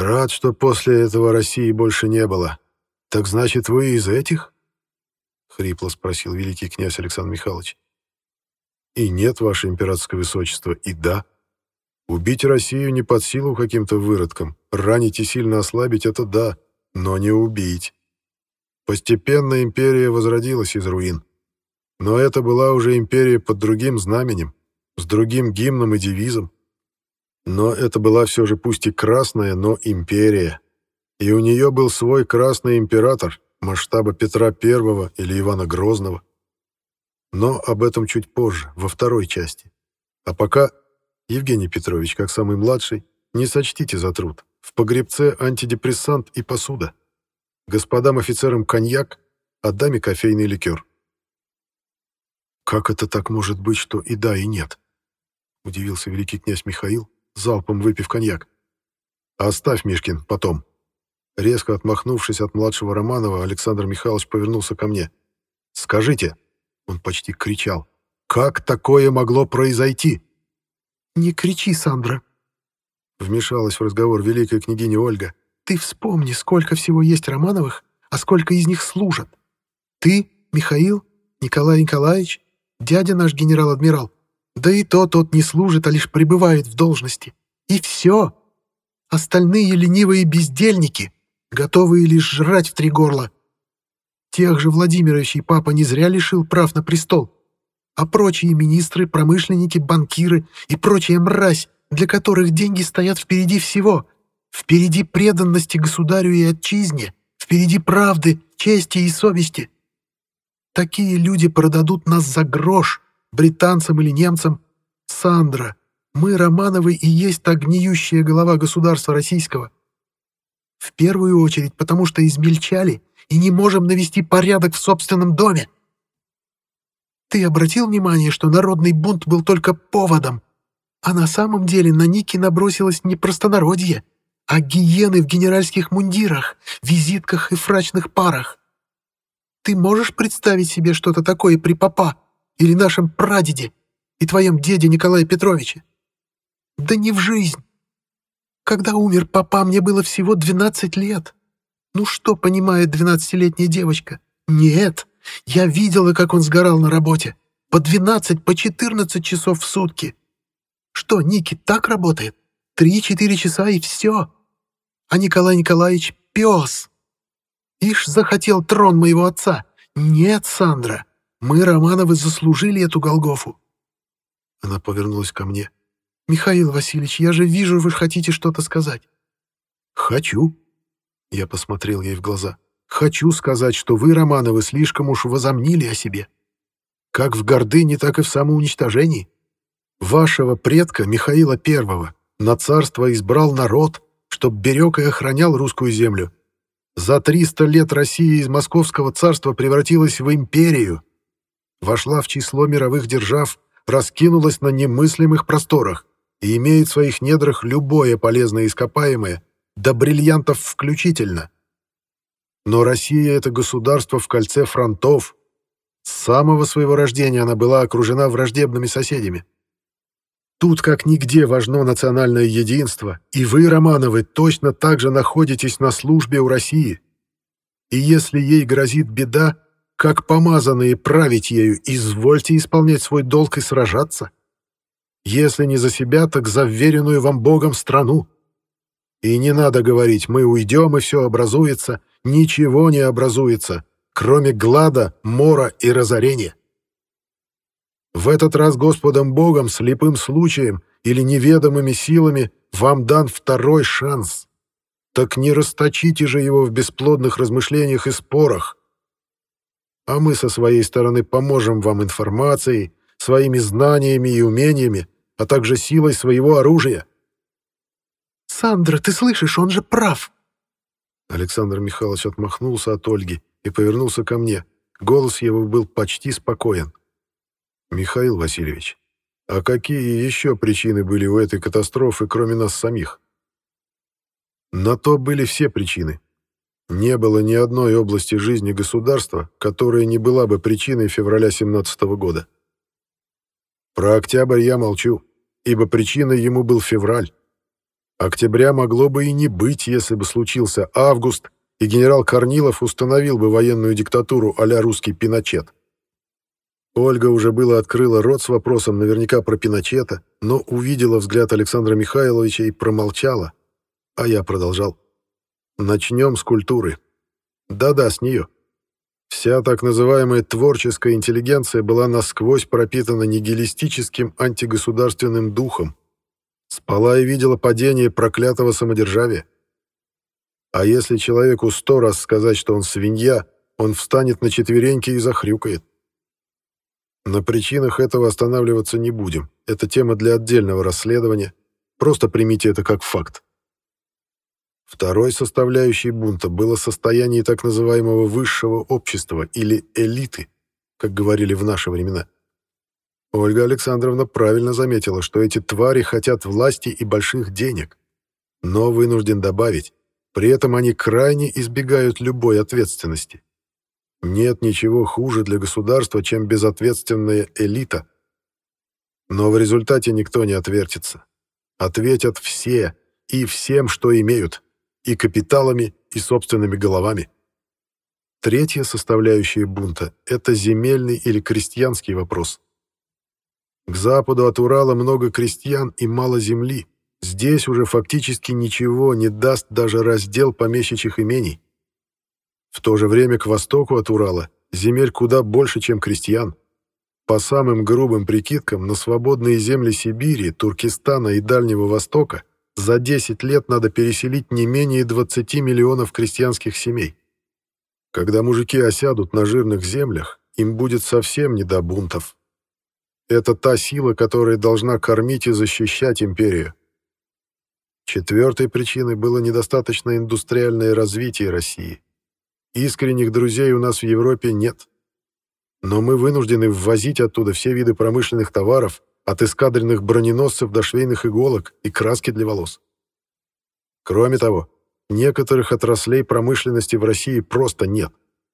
Рад, что после этого России больше не было. Так значит, вы из этих? Хрипло спросил великий князь Александр Михайлович. И нет, ваше императорское высочество, и да. Убить Россию не под силу каким-то выродкам, ранить и сильно ослабить — это да, но не убить. Постепенно империя возродилась из руин. Но это была уже империя под другим знаменем, с другим гимном и девизом. Но это была все же пусть и красная, но империя. И у нее был свой красный император масштаба Петра I или Ивана Грозного. Но об этом чуть позже, во второй части. А пока, Евгений Петрович, как самый младший, не сочтите за труд. В погребце антидепрессант и посуда. Господам офицерам коньяк, а даме кофейный ликер. «Как это так может быть, что и да, и нет?» — удивился великий князь Михаил, залпом выпив коньяк. «Оставь, Мишкин, потом». Резко отмахнувшись от младшего Романова, Александр Михайлович повернулся ко мне. «Скажите», — он почти кричал, — «как такое могло произойти?» «Не кричи, Сандра», — вмешалась в разговор великая княгиня Ольга. «Ты вспомни, сколько всего есть Романовых, а сколько из них служат. Ты, Михаил, Николай Николаевич, дядя наш генерал-адмирал. Да и тот не служит, а лишь пребывает в должности. И все. Остальные ленивые бездельники, готовые лишь жрать в три горла. Тех же Владимировичей папа не зря лишил прав на престол. А прочие министры, промышленники, банкиры и прочая мразь, для которых деньги стоят впереди всего, впереди преданности государю и отчизне, впереди правды, чести и совести. Такие люди продадут нас за грош, британцам или немцам. Сандра, мы, Романовы, и есть та гниющая голова государства российского. В первую очередь, потому что измельчали и не можем навести порядок в собственном доме. Ты обратил внимание, что народный бунт был только поводом, а на самом деле на Ники набросилось не простонародье, а гиены в генеральских мундирах, визитках и фрачных парах. Ты можешь представить себе что-то такое при папа или нашем прадеде и твоем деде Николае Петровиче? Да не в жизнь. Когда умер папа, мне было всего 12 лет. Ну что понимает 12-летняя девочка? Нет, я видела, как он сгорал на работе. По 12, по 14 часов в сутки. Что, Ники так работает? 3-4 часа и все. А Николай Николаевич — пес. Ишь захотел трон моего отца. Нет, Сандра, мы, Романовы, заслужили эту Голгофу. Она повернулась ко мне. «Михаил Васильевич, я же вижу, вы хотите что-то сказать». «Хочу». Я посмотрел ей в глаза. «Хочу сказать, что вы, Романовы, слишком уж возомнили о себе. Как в гордыне, так и в самоуничтожении. Вашего предка, Михаила I, на царство избрал народ, чтоб берег и охранял русскую землю. За 300 лет Россия из Московского царства превратилась в империю, вошла в число мировых держав, раскинулась на немыслимых просторах и имеет в своих недрах любое полезное ископаемое, до бриллиантов включительно. Но Россия — это государство в кольце фронтов. С самого своего рождения она была окружена враждебными соседями. Тут как нигде важно национальное единство, и вы, Романовы, точно так же находитесь на службе у России. И если ей грозит беда, как помазанные править ею, извольте исполнять свой долг и сражаться. Если не за себя, так за вверенную вам Богом страну. И не надо говорить, мы уйдем, и все образуется. Ничего не образуется, кроме глада, мора и разорения. В этот раз Господом Богом, слепым случаем или неведомыми силами вам дан второй шанс. Так не расточите же его в бесплодных размышлениях и спорах. А мы со своей стороны поможем вам информацией, своими знаниями и умениями, а также силой своего оружия. «Сандра, ты слышишь, он же прав!» Александр Михайлович отмахнулся от Ольги и повернулся ко мне. Голос его был почти спокоен. «Михаил Васильевич, а какие еще причины были у этой катастрофы, кроме нас самих?» На то были все причины. Не было ни одной области жизни государства, которая не была бы причиной февраля 17 года. Про октябрь я молчу, ибо причиной ему был февраль. Октября могло бы и не быть, если бы случился август, и генерал Корнилов установил бы военную диктатуру а-ля русский Пиночет. Ольга уже было открыла рот с вопросом наверняка про Пиночета, но увидела взгляд Александра Михайловича и промолчала, а я продолжал. Начнем с культуры. Да-да, с нее. Вся так называемая творческая интеллигенция была насквозь пропитана нигилистическим антигосударственным духом. Спала и видела падение проклятого самодержавия. А если человеку 100 раз сказать, что он свинья, он встанет на четвереньки и захрюкает. На причинах этого останавливаться не будем. Это тема для отдельного расследования. Просто примите это как факт. Второй составляющей бунта было состояние так называемого высшего общества или элиты, как говорили в наши времена. Ольга Александровна правильно заметила, что эти твари хотят власти и больших денег. Но вынужден добавить, при этом они крайне избегают любой ответственности. Нет ничего хуже для государства, чем безответственная элита. Но в результате никто не отвертится. Ответят все и всем, что имеют, и капиталами, и собственными головами. Третья составляющая бунта — это земельный или крестьянский вопрос. К западу от Урала много крестьян и мало земли. Здесь уже фактически ничего не даст даже раздел помещичьих имений. В то же время к востоку от Урала земель куда больше, чем крестьян. По самым грубым прикидкам, на свободные земли Сибири, Туркестана и Дальнего Востока за 10 лет надо переселить не менее 20 миллионов крестьянских семей. Когда мужики осядут на жирных землях, им будет совсем не до бунтов. Это та сила, которая должна кормить и защищать империю. Четвертой причиной было недостаточное индустриальное развитие России. Искренних друзей у нас в Европе нет. Но мы вынуждены ввозить оттуда все виды промышленных товаров, от эскадренных броненосцев до швейных иголок и краски для волос. Кроме того, некоторых отраслей промышленности в России просто нет.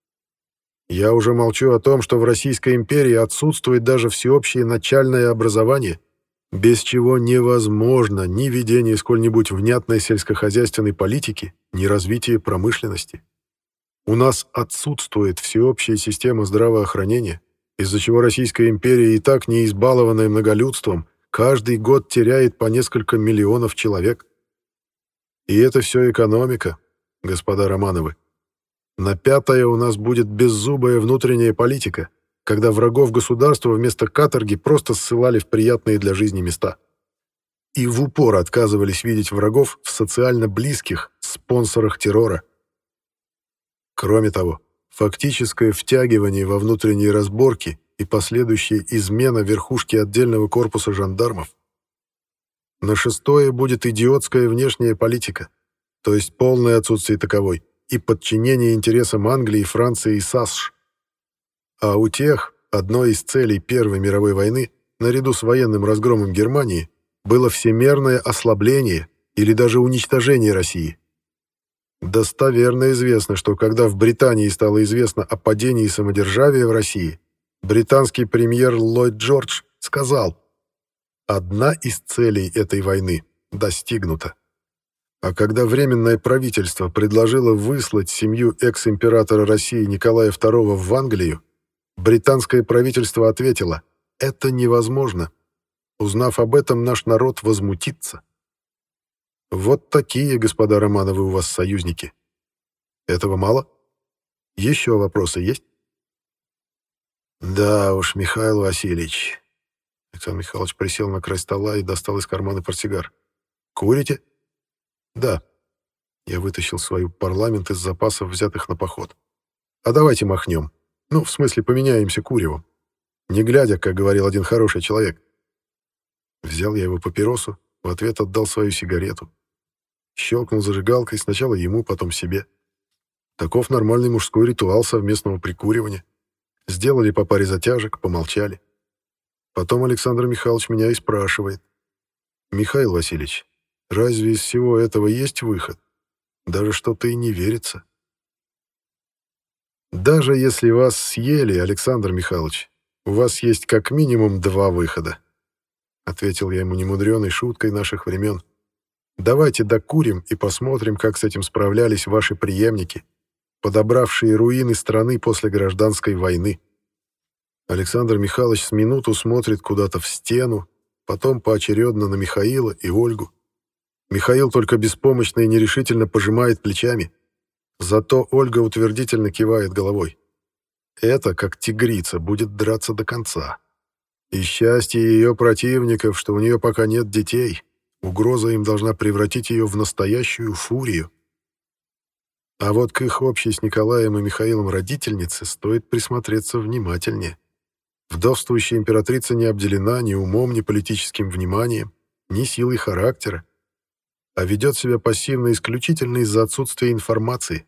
Я уже молчу о том, что в Российской империи отсутствует даже всеобщее начальное образование, без чего невозможно ни ведение сколь-нибудь внятной сельскохозяйственной политики, ни развитие промышленности. У нас отсутствует всеобщая система здравоохранения, из-за чего Российская империя, и так не избалованная многолюдством, каждый год теряет по несколько миллионов человек. И это все экономика, господа Романовы. На пятое у нас будет беззубая внутренняя политика, когда врагов государства вместо каторги просто ссылали в приятные для жизни места. И в упор отказывались видеть врагов в социально близких спонсорах террора. Кроме того, фактическое втягивание во внутренние разборки и последующая измена верхушки отдельного корпуса жандармов. На шестое будет идиотская внешняя политика, то есть полное отсутствие таковой, и подчинение интересам Англии, Франции и САСШ. А у тех одной из целей Первой мировой войны, наряду с военным разгромом Германии, было всемерное ослабление или даже уничтожение России. Достоверно известно, что когда в Британии стало известно о падении самодержавия в России, британский премьер Ллойд Джордж сказал: «Одна из целей этой войны достигнута». А когда Временное правительство предложило выслать семью экс-императора России Николая II в Англию, британское правительство ответило: «Это невозможно. Узнав об этом, наш народ возмутится». Вот такие, господа Романовы, у вас союзники. Этого мало? Еще вопросы есть? Да уж, Михаил Васильевич. Александр Михайлович присел на край стола и достал из кармана портсигар. Курите? Да. Я вытащил свою парламент из запасов, взятых на поход. А давайте махнем. Ну, в смысле, поменяемся куревом. Не глядя, как говорил один хороший человек. Взял я его папиросу, в ответ отдал свою сигарету. Щелкнул зажигалкой, сначала ему, потом себе. Таков нормальный мужской ритуал совместного прикуривания. Сделали по паре затяжек, помолчали. Потом Александр Михайлович меня и спрашивает: «Михаил Васильевич, разве из всего этого есть выход? Даже что-то и не верится». «Даже если вас съели, Александр Михайлович, у вас есть как минимум 2 выхода», — ответил я ему немудреной шуткой наших времен. Давайте докурим и посмотрим, как с этим справлялись ваши преемники, подобравшие руины страны после гражданской войны». Александр Михайлович с минуту смотрит куда-то в стену, потом поочередно на Михаила и Ольгу. Михаил только беспомощно и нерешительно пожимает плечами. Зато Ольга утвердительно кивает головой. Это, как тигрица, будет драться до конца. И счастье ее противников, что у нее пока нет детей. Угроза им должна превратить ее в настоящую фурию. А вот к их общей с Николаем и Михаилом родительнице стоит присмотреться внимательнее. Вдовствующая императрица не обделена ни умом, ни политическим вниманием, ни силой характера, а ведет себя пассивно исключительно из-за отсутствия информации.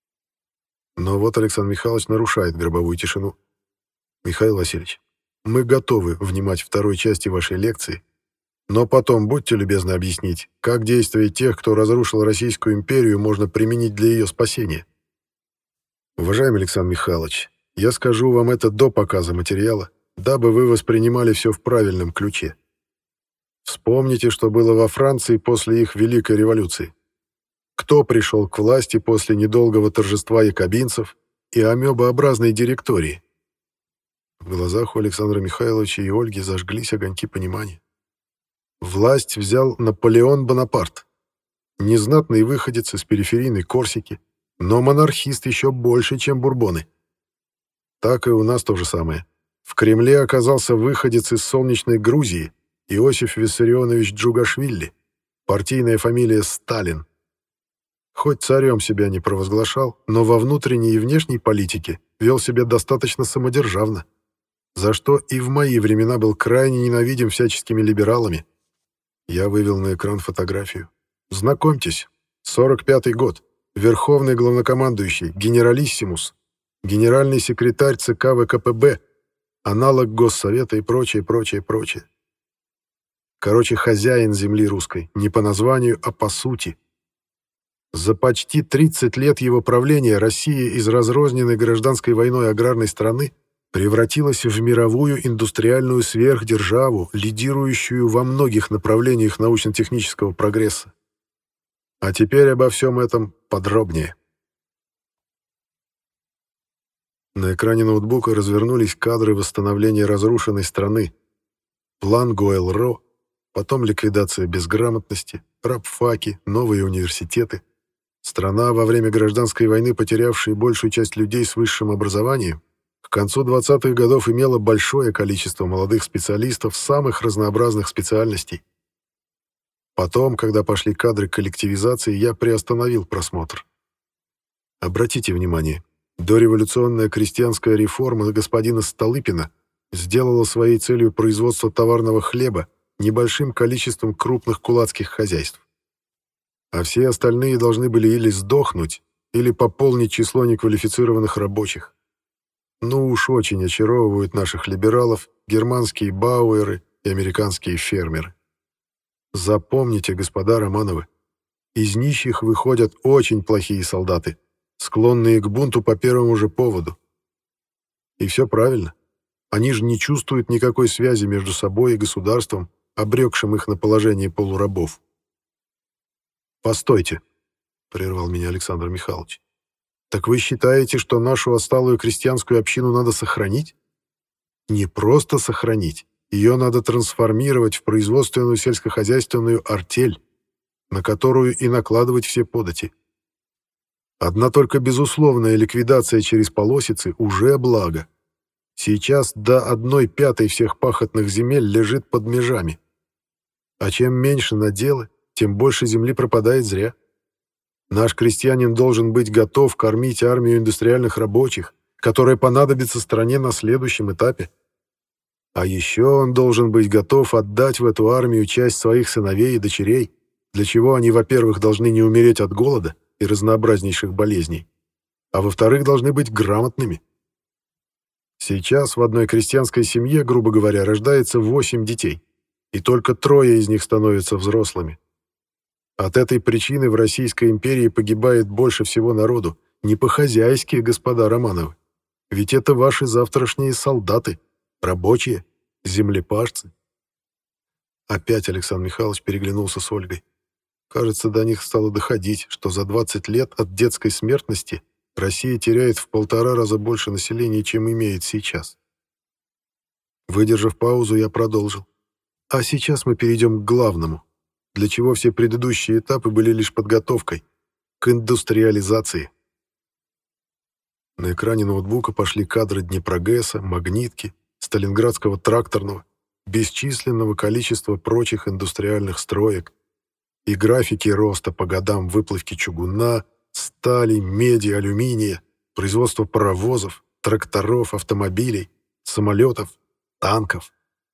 Но вот Александр Михайлович нарушает гробовую тишину. «Михаил Васильевич, мы готовы внимать второй части вашей лекции, но потом будьте любезны объяснить, как действия тех, кто разрушил Российскую империю, можно применить для ее спасения». «Уважаемый Александр Михайлович, я скажу вам это до показа материала, дабы вы воспринимали все в правильном ключе. Вспомните, что было во Франции после их Великой революции. Кто пришел к власти после недолгого торжества якобинцев и амебообразной директории?» В глазах у Александра Михайловича и Ольги зажглись огоньки понимания. Власть взял Наполеон Бонапарт, незнатный выходец из периферийной Корсики, но монархист еще больше, чем бурбоны. Так и у нас то же самое. В Кремле оказался выходец из солнечной Грузии Иосиф Виссарионович Джугашвили, партийная фамилия Сталин. Хоть царем себя не провозглашал, но во внутренней и внешней политике вел себя достаточно самодержавно, за что и в мои времена был крайне ненавидим всяческими либералами. Я вывел на экран фотографию. Знакомьтесь, 45-й год, верховный главнокомандующий, генералиссимус, генеральный секретарь ЦК ВКПБ, аналог Госсовета и прочее, прочее, прочее. Короче, хозяин земли русской, не по названию, а по сути. За почти 30 лет его правления Россия из разрозненной гражданской войной аграрной страны превратилась в мировую индустриальную сверхдержаву, лидирующую во многих направлениях научно-технического прогресса. А теперь обо всем этом подробнее. На экране ноутбука развернулись кадры восстановления разрушенной страны. План Гойл-Ро, потом ликвидация безграмотности, рабфаки, новые университеты. Страна, во время гражданской войны потерявшая большую часть людей с высшим образованием, к концу 20-х годов имела большое количество молодых специалистов самых разнообразных специальностей. Потом, когда пошли кадры коллективизации, я приостановил просмотр. Обратите внимание, дореволюционная крестьянская реформа господина Столыпина сделала своей целью производство товарного хлеба небольшим количеством крупных кулацких хозяйств. А все остальные должны были или сдохнуть, или пополнить число неквалифицированных рабочих. Ну уж очень очаровывают наших либералов германские бауэры и американские фермеры. Запомните, господа Романовы, из нищих выходят очень плохие солдаты, склонные к бунту по первому же поводу. И все правильно. Они же не чувствуют никакой связи между собой и государством, обрекшим их на положение полурабов. «Постойте», — прервал меня Александр Михайлович. «Так вы считаете, что нашу отсталую крестьянскую общину надо сохранить? Не просто сохранить, ее надо трансформировать в производственную сельскохозяйственную артель, на которую и накладывать все подати. Одна только безусловная ликвидация через полосицы уже благо. Сейчас до 1/5 всех пахотных земель лежит под межами. А чем меньше наделы, тем больше земли пропадает зря. Наш крестьянин должен быть готов кормить армию индустриальных рабочих, которая понадобится стране на следующем этапе. А еще он должен быть готов отдать в эту армию часть своих сыновей и дочерей, для чего они, во-первых, должны не умереть от голода и разнообразнейших болезней, а во-вторых, должны быть грамотными. Сейчас в одной крестьянской семье, грубо говоря, рождается 8 детей, и только 3 из них становятся взрослыми. От этой причины в Российской империи погибает больше всего народу, не по-хозяйски, господа Романовы. Ведь это ваши завтрашние солдаты, рабочие, землепашцы. Опять Александр Михайлович переглянулся с Ольгой. Кажется, до них стало доходить, что за 20 лет от детской смертности Россия теряет в 1,5 раза больше населения, чем имеет сейчас. Выдержав паузу, я продолжил. А сейчас мы перейдем к главному, для чего все предыдущие этапы были лишь подготовкой, к индустриализации. На экране ноутбука пошли кадры Днепрогэса, Магнитки, Сталинградского тракторного, бесчисленного количества прочих индустриальных строек и графики роста по годам выплавки чугуна, стали, меди, алюминия, производства паровозов, тракторов, автомобилей, самолетов, танков.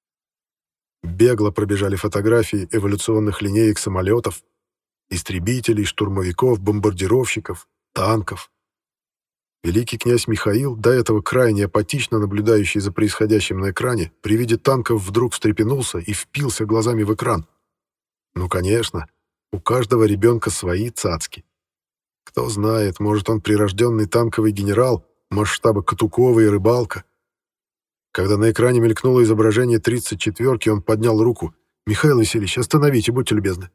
Бегло пробежали фотографии эволюционных линеек самолетов, истребителей, штурмовиков, бомбардировщиков, танков. Великий князь Михаил, до этого крайне апатично наблюдающий за происходящим на экране, при виде танков вдруг встрепенулся и впился глазами в экран. Ну, конечно, у каждого ребенка свои цацки. Кто знает, может, он прирожденный танковый генерал масштаба Катукова и Рыбалка. Когда на экране мелькнуло изображение 34-ки, он поднял руку. «Михаил Васильевич, остановите, будьте любезны».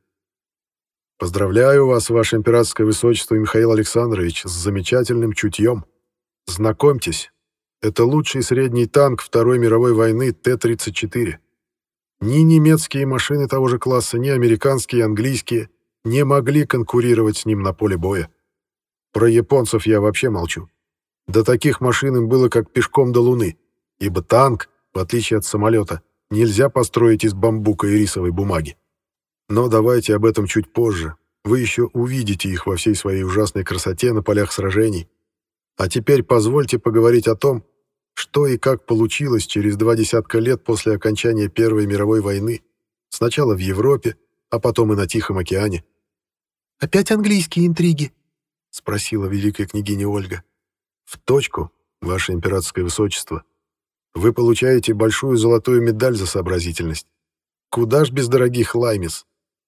«Поздравляю вас, ваше императорское высочество Михаил Александрович, с замечательным чутьем. Знакомьтесь, это лучший средний танк Второй мировой войны Т-34. Ни немецкие машины того же класса, ни американские и английские не могли конкурировать с ним на поле боя. Про японцев я вообще молчу. До таких машин им было как пешком до Луны, ибо танк, в отличие от самолета, нельзя построить из бамбука и рисовой бумаги. Но давайте об этом чуть позже. Вы еще увидите их во всей своей ужасной красоте на полях сражений. А теперь позвольте поговорить о том, что и как получилось через 20 лет после окончания Первой мировой войны, сначала в Европе, а потом и на Тихом океане. «Опять английские интриги?» — спросила великая княгиня Ольга. «В точку, ваше императорское высочество. Вы получаете большую золотую медаль за сообразительность. Куда ж без дорогих лаймис?»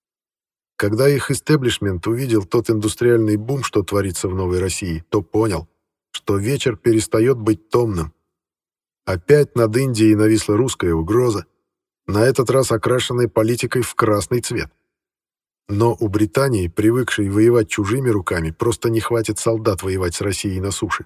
Когда их истеблишмент увидел тот индустриальный бум, что творится в Новой России, то понял, что вечер перестает быть томным. Опять над Индией нависла русская угроза, на этот раз окрашенная политикой в красный цвет. Но у Британии, привыкшей воевать чужими руками, просто не хватит солдат воевать с Россией на суше.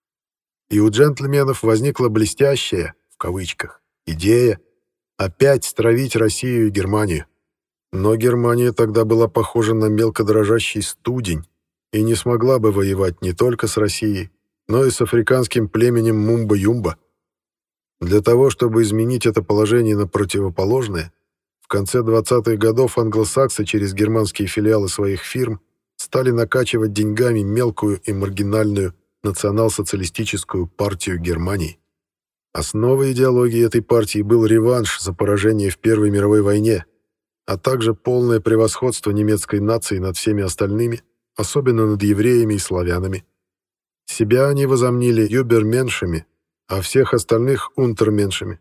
И у джентльменов возникла блестящая, в кавычках, идея опять стравить Россию и Германию. Но Германия тогда была похожа на мелкодрожащий студень и не смогла бы воевать не только с Россией, но и с африканским племенем Мумба-Юмба. Для того, чтобы изменить это положение на противоположное, в конце 20-х годов англосаксы через германские филиалы своих фирм стали накачивать деньгами мелкую и маргинальную национал-социалистическую партию Германии. Основой идеологии этой партии был реванш за поражение в Первой мировой войне, а также полное превосходство немецкой нации над всеми остальными, особенно над евреями и славянами. Себя они возомнили юберменшами, а всех остальных унтерменшами.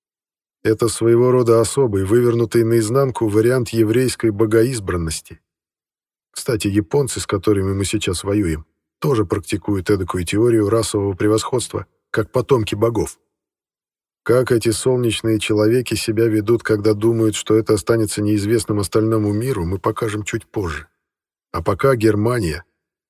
Это своего рода особый, вывернутый наизнанку вариант еврейской богоизбранности. Кстати, японцы, с которыми мы сейчас воюем, тоже практикуют эдакую теорию расового превосходства, как потомки богов. Как эти солнечные человеки себя ведут, когда думают, что это останется неизвестным остальному миру, мы покажем чуть позже. А пока Германия.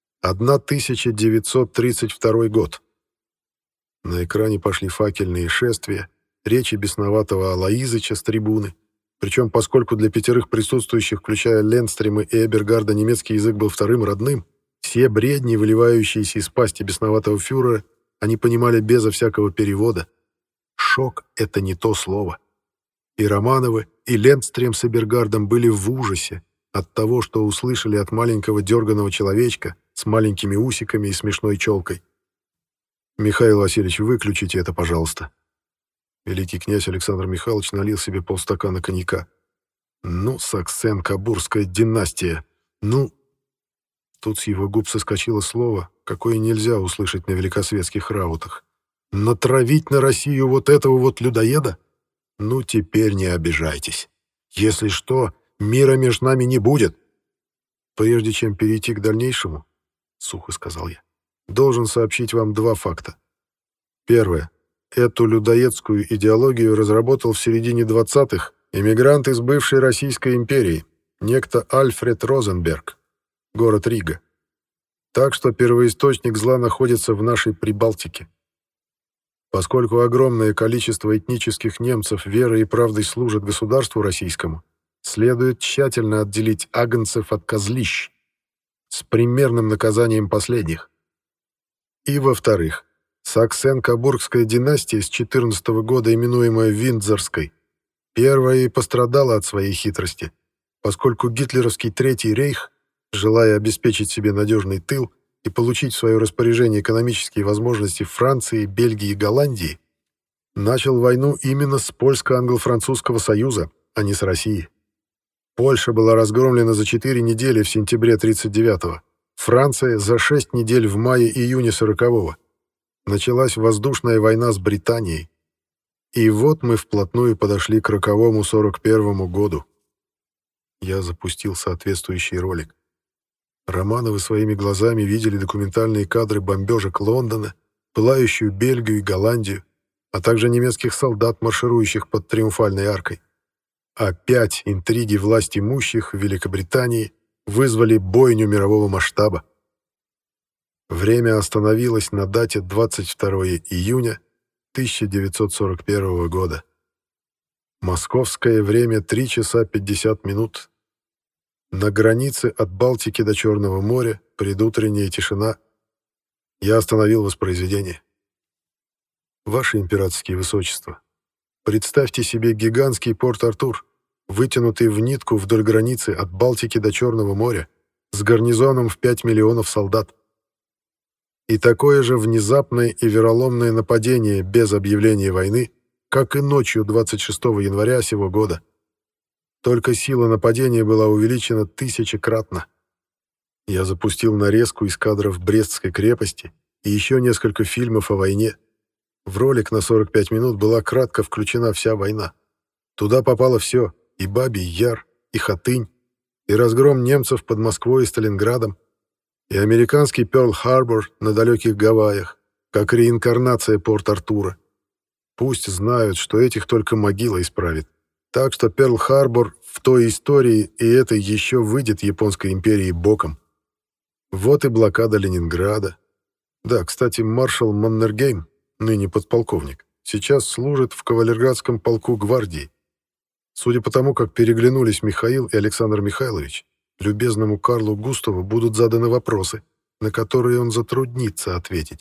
1932 год. На экране пошли факельные шествия, речи бесноватого Алоизыча с трибуны. Причем, поскольку для 5 присутствующих, включая Ленстрима и Эбергарда, немецкий язык был вторым родным, все бредни, выливающиеся из пасти бесноватого фюрера, они понимали безо всякого перевода. Шок — это не то слово. И Романовы, и Лендстрем с Эбергардом были в ужасе от того, что услышали от маленького дерганого человечка с маленькими усиками и смешной челкой. «Михаил Васильевич, выключите это, пожалуйста». Великий князь Александр Михайлович налил себе полстакана коньяка. «Ну, Саксен-Кабурская династия! Ну...» Тут с его губ соскочило слово, какое нельзя услышать на великосветских раутах. «Натравить на Россию вот этого вот людоеда? Ну, теперь не обижайтесь. Если что, мира между нами не будет». «Прежде чем перейти к дальнейшему, — сухо сказал я, — должен сообщить вам 2 факта. Первое. Эту людоедскую идеологию разработал в середине 20-х эмигрант из бывшей Российской империи, некто Альфред Розенберг, город Рига. Так что первоисточник зла находится в нашей Прибалтике. Поскольку огромное количество этнических немцев верой и правдой служат государству российскому, следует тщательно отделить агнцев от козлищ с примерным наказанием последних. И, во-вторых, Саксен-Кобургская династия с 14 года, именуемая Виндзорской, первая и пострадала от своей хитрости, поскольку гитлеровский Третий рейх, желая обеспечить себе надежный тыл и получить в свое распоряжение экономические возможности Франции, Бельгии и Голландии, начал войну именно с Польско-Англо-Французского союза, а не с Россией. Польша была разгромлена за 4 недели в сентябре 1939-го, Франция за 6 недель в мае-июне 1940-го. Началась воздушная война с Британией. И вот мы вплотную подошли к роковому 1941 году. Я запустил соответствующий ролик. Романовы своими глазами видели документальные кадры бомбежек Лондона, пылающую Бельгию и Голландию, а также немецких солдат, марширующих под Триумфальной аркой. Опять интриги власть имущих в Великобритании вызвали бойню мирового масштаба. Время остановилось на дате 22 июня 1941 года. Московское время 3 часа 50 минут. На границе от Балтики до Черного моря предутренняя тишина. Я остановил воспроизведение. Ваше императорские высочества, представьте себе гигантский Порт-Артур, вытянутый в нитку вдоль границы от Балтики до Черного моря, с гарнизоном в 5 миллионов солдат. И такое же внезапное и вероломное нападение без объявления войны, как и ночью 26 января сего года. Только сила нападения была увеличена 1000-кратно. Я запустил нарезку из кадров Брестской крепости и еще несколько фильмов о войне. В ролик на 45 минут была кратко включена вся война. Туда попало все — и Бабий Яр, и Хатынь, и разгром немцев под Москвой и Сталинградом, и американский Пёрл-Харбор на далеких Гавайях, как реинкарнация Порт-Артура. Пусть знают, что этих только могила исправит. Так что Пёрл-Харбор в той истории и этой еще выйдет японской империи боком. Вот и блокада Ленинграда. Да, кстати, маршал Маннергейм, ныне подполковник, сейчас служит в кавалергардском полку гвардии. Судя по тому, как переглянулись Михаил и Александр Михайлович, любезному Карлу Густаву будут заданы вопросы, на которые он затруднится ответить.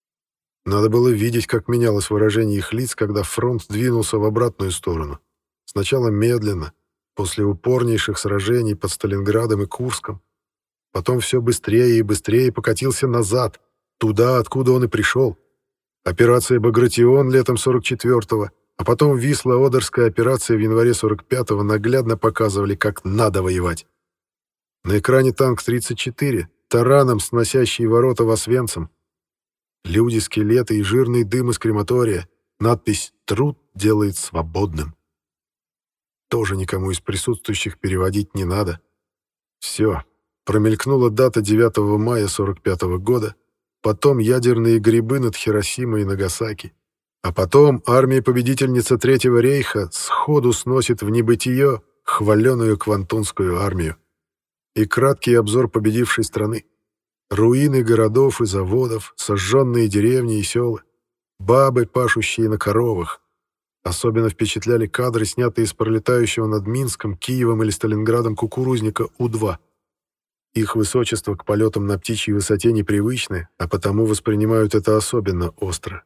Надо было видеть, как менялось выражение их лиц, когда фронт двинулся в обратную сторону. Сначала медленно, после упорнейших сражений под Сталинградом и Курском. Потом все быстрее и быстрее покатился назад, туда, откуда он и пришел. Операция «Багратион» летом 44-го, а потом Висло-Одерская операция в январе 45-го наглядно показывали, как надо воевать. На экране танк 34, тараном сносящий ворота в Освенцим. Люди, скелеты и жирный дым из крематория. Надпись «Труд делает свободным». Тоже никому из присутствующих переводить не надо. Все. Промелькнула дата 9 мая 45-го года, потом ядерные грибы над Хиросимой и Нагасаки. А потом армия-победительница Третьего рейха сходу сносит в небытие хваленую Квантунскую армию. И краткий обзор победившей страны. Руины городов и заводов, сожженные деревни и села, бабы, пашущие на коровах. Особенно впечатляли кадры, снятые из пролетающего над Минском, Киевом или Сталинградом кукурузника У-2. Их высочество к полетам на птичьей высоте непривычны, а потому воспринимают это особенно остро.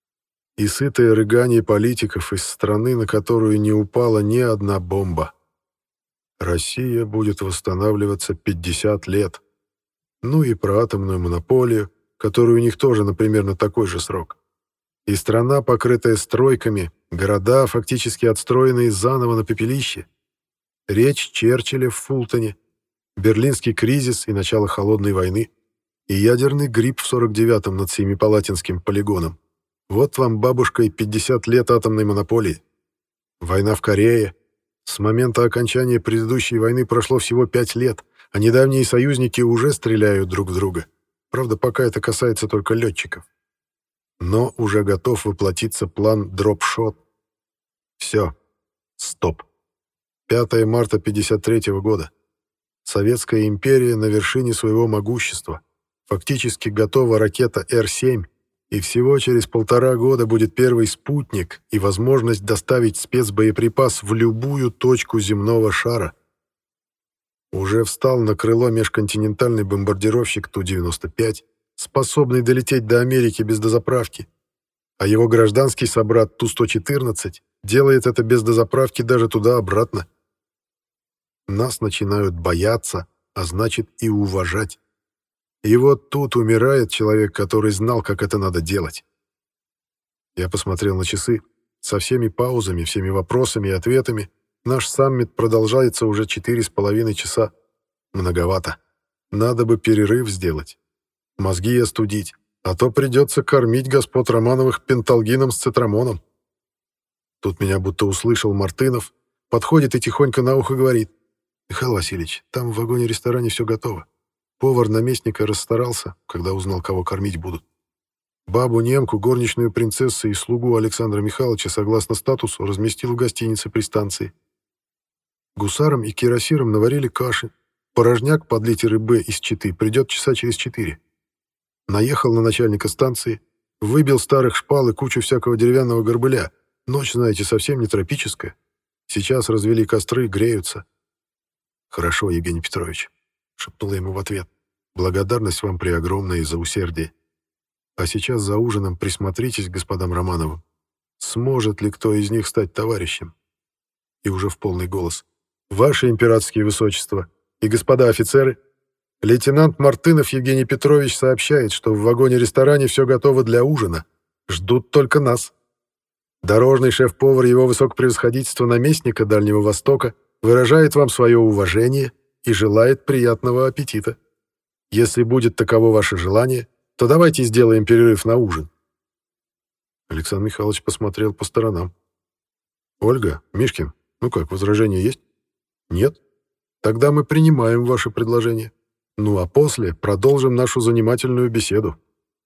И сытое рыгание политиков из страны, на которую не упала ни одна бомба. Россия будет восстанавливаться 50 лет. Ну и про атомную монополию, которую у них тоже, например, на такой же срок. И страна, покрытая стройками, города, фактически отстроенные заново на пепелище. Речь Черчилля в Фултоне, Берлинский кризис и начало Холодной войны, и ядерный гриб в 49-м над Семипалатинским полигоном. Вот вам, бабушка, и 50 лет атомной монополии. Война в Корее. С момента окончания предыдущей войны прошло всего 5 лет, а недавние союзники уже стреляют друг в друга. Правда, пока это касается только летчиков. Но уже готов воплотиться план «Дропшот». Все. Стоп. 5 марта 1953 года. Советская империя на вершине своего могущества. Фактически готова ракета Р-7, и всего через 1,5 года будет первый спутник и возможность доставить спецбоеприпас в любую точку земного шара. Уже встал на крыло межконтинентальный бомбардировщик Ту-95, способный долететь до Америки без дозаправки, а его гражданский собрат Ту-114 делает это без дозаправки даже туда-обратно. Нас начинают бояться, а значит и уважать. И вот тут умирает человек, который знал, как это надо делать. Я посмотрел на часы. Со всеми паузами, всеми вопросами и ответами наш саммит продолжается уже 4,5 часа. Многовато. Надо бы перерыв сделать. Мозги остудить, а то придется кормить господ Романовых пенталгином с цитрамоном. Тут меня будто услышал Мартынов, подходит и тихонько на ухо говорит: «Михаил Васильевич, там в вагоне-ресторане все готово. Повар наместника расстарался, когда узнал, кого кормить будут. Бабу-немку, горничную принцессу и слугу Александра Михайловича согласно статусу разместил в гостинице при станции. Гусарам и кирасирам наварили каши. Порожняк под литеры «Б» из Читы придет часа через 4. Наехал на начальника станции, выбил старых шпал и кучу всякого деревянного горбыля. Ночь, знаете, совсем не тропическая. Сейчас развели костры, греются». «Хорошо, Евгений Петрович», — шепнула ему в ответ. «Благодарность вам преогромная за усердие. А сейчас за ужином присмотритесь к господам Романовым. Сможет ли кто из них стать товарищем?» И уже в полный голос: «Ваше императорские высочества и господа офицеры, лейтенант Мартынов Евгений Петрович сообщает, что в вагоне-ресторане все готово для ужина. Ждут только нас. Дорожный шеф-повар его высокопревосходительства наместника Дальнего Востока выражает вам свое уважение и желает приятного аппетита. Если будет таково ваше желание, то давайте сделаем перерыв на ужин». Александр Михайлович посмотрел по сторонам. «Ольга, Мишкин, ну как, возражения есть? Нет? Тогда мы принимаем ваше предложение. Ну а после продолжим нашу занимательную беседу».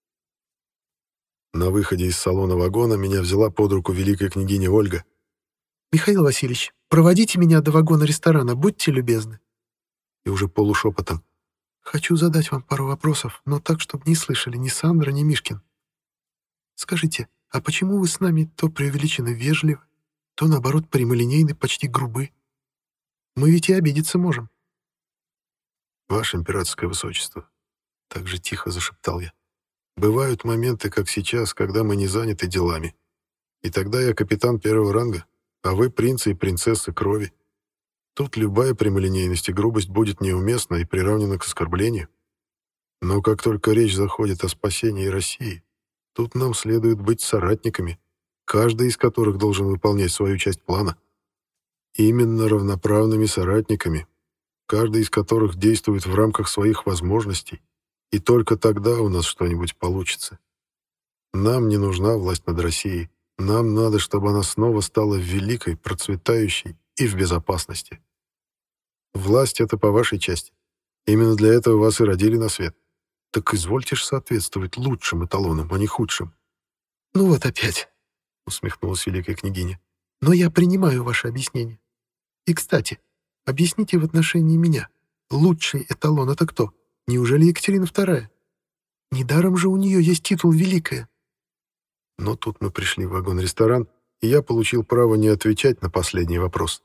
На выходе из салона вагона меня взяла под руку великая княгиня Ольга. «Михаил Васильевич, проводите меня до вагона-ресторана, будьте любезны». И уже полушепотом: «Хочу задать вам пару вопросов, но так, чтобы не слышали ни Сандра, ни Мишкин. Скажите, а почему вы с нами то преувеличенно вежливы, то, наоборот, прямолинейны, почти грубы? Мы ведь и обидеться можем». «Ваше императорское высочество», — так же тихо зашептал я, — «бывают моменты, как сейчас, когда мы не заняты делами. И тогда я капитан первого ранга, а вы принцы и принцессы крови. Тут любая прямолинейность и грубость будет неуместна и приравнена к оскорблению. Но как только речь заходит о спасении России, тут нам следует быть соратниками, каждый из которых должен выполнять свою часть плана. Именно равноправными соратниками, каждый из которых действует в рамках своих возможностей, и только тогда у нас что-нибудь получится. Нам не нужна власть над Россией, нам надо, чтобы она снова стала великой, процветающей и в безопасности. Власть — это по вашей части. Именно для этого вас и родили на свет. Так извольте ж соответствовать лучшим эталонам, а не худшим». «Ну вот опять», — усмехнулась великая княгиня. «но я принимаю ваше объяснение. И, кстати, объясните в отношении меня. Лучший эталон — это кто? Неужели Екатерина II? Недаром же у нее есть титул «Великая». Но тут мы пришли в вагон-ресторан, и я получил право не отвечать на последний вопрос.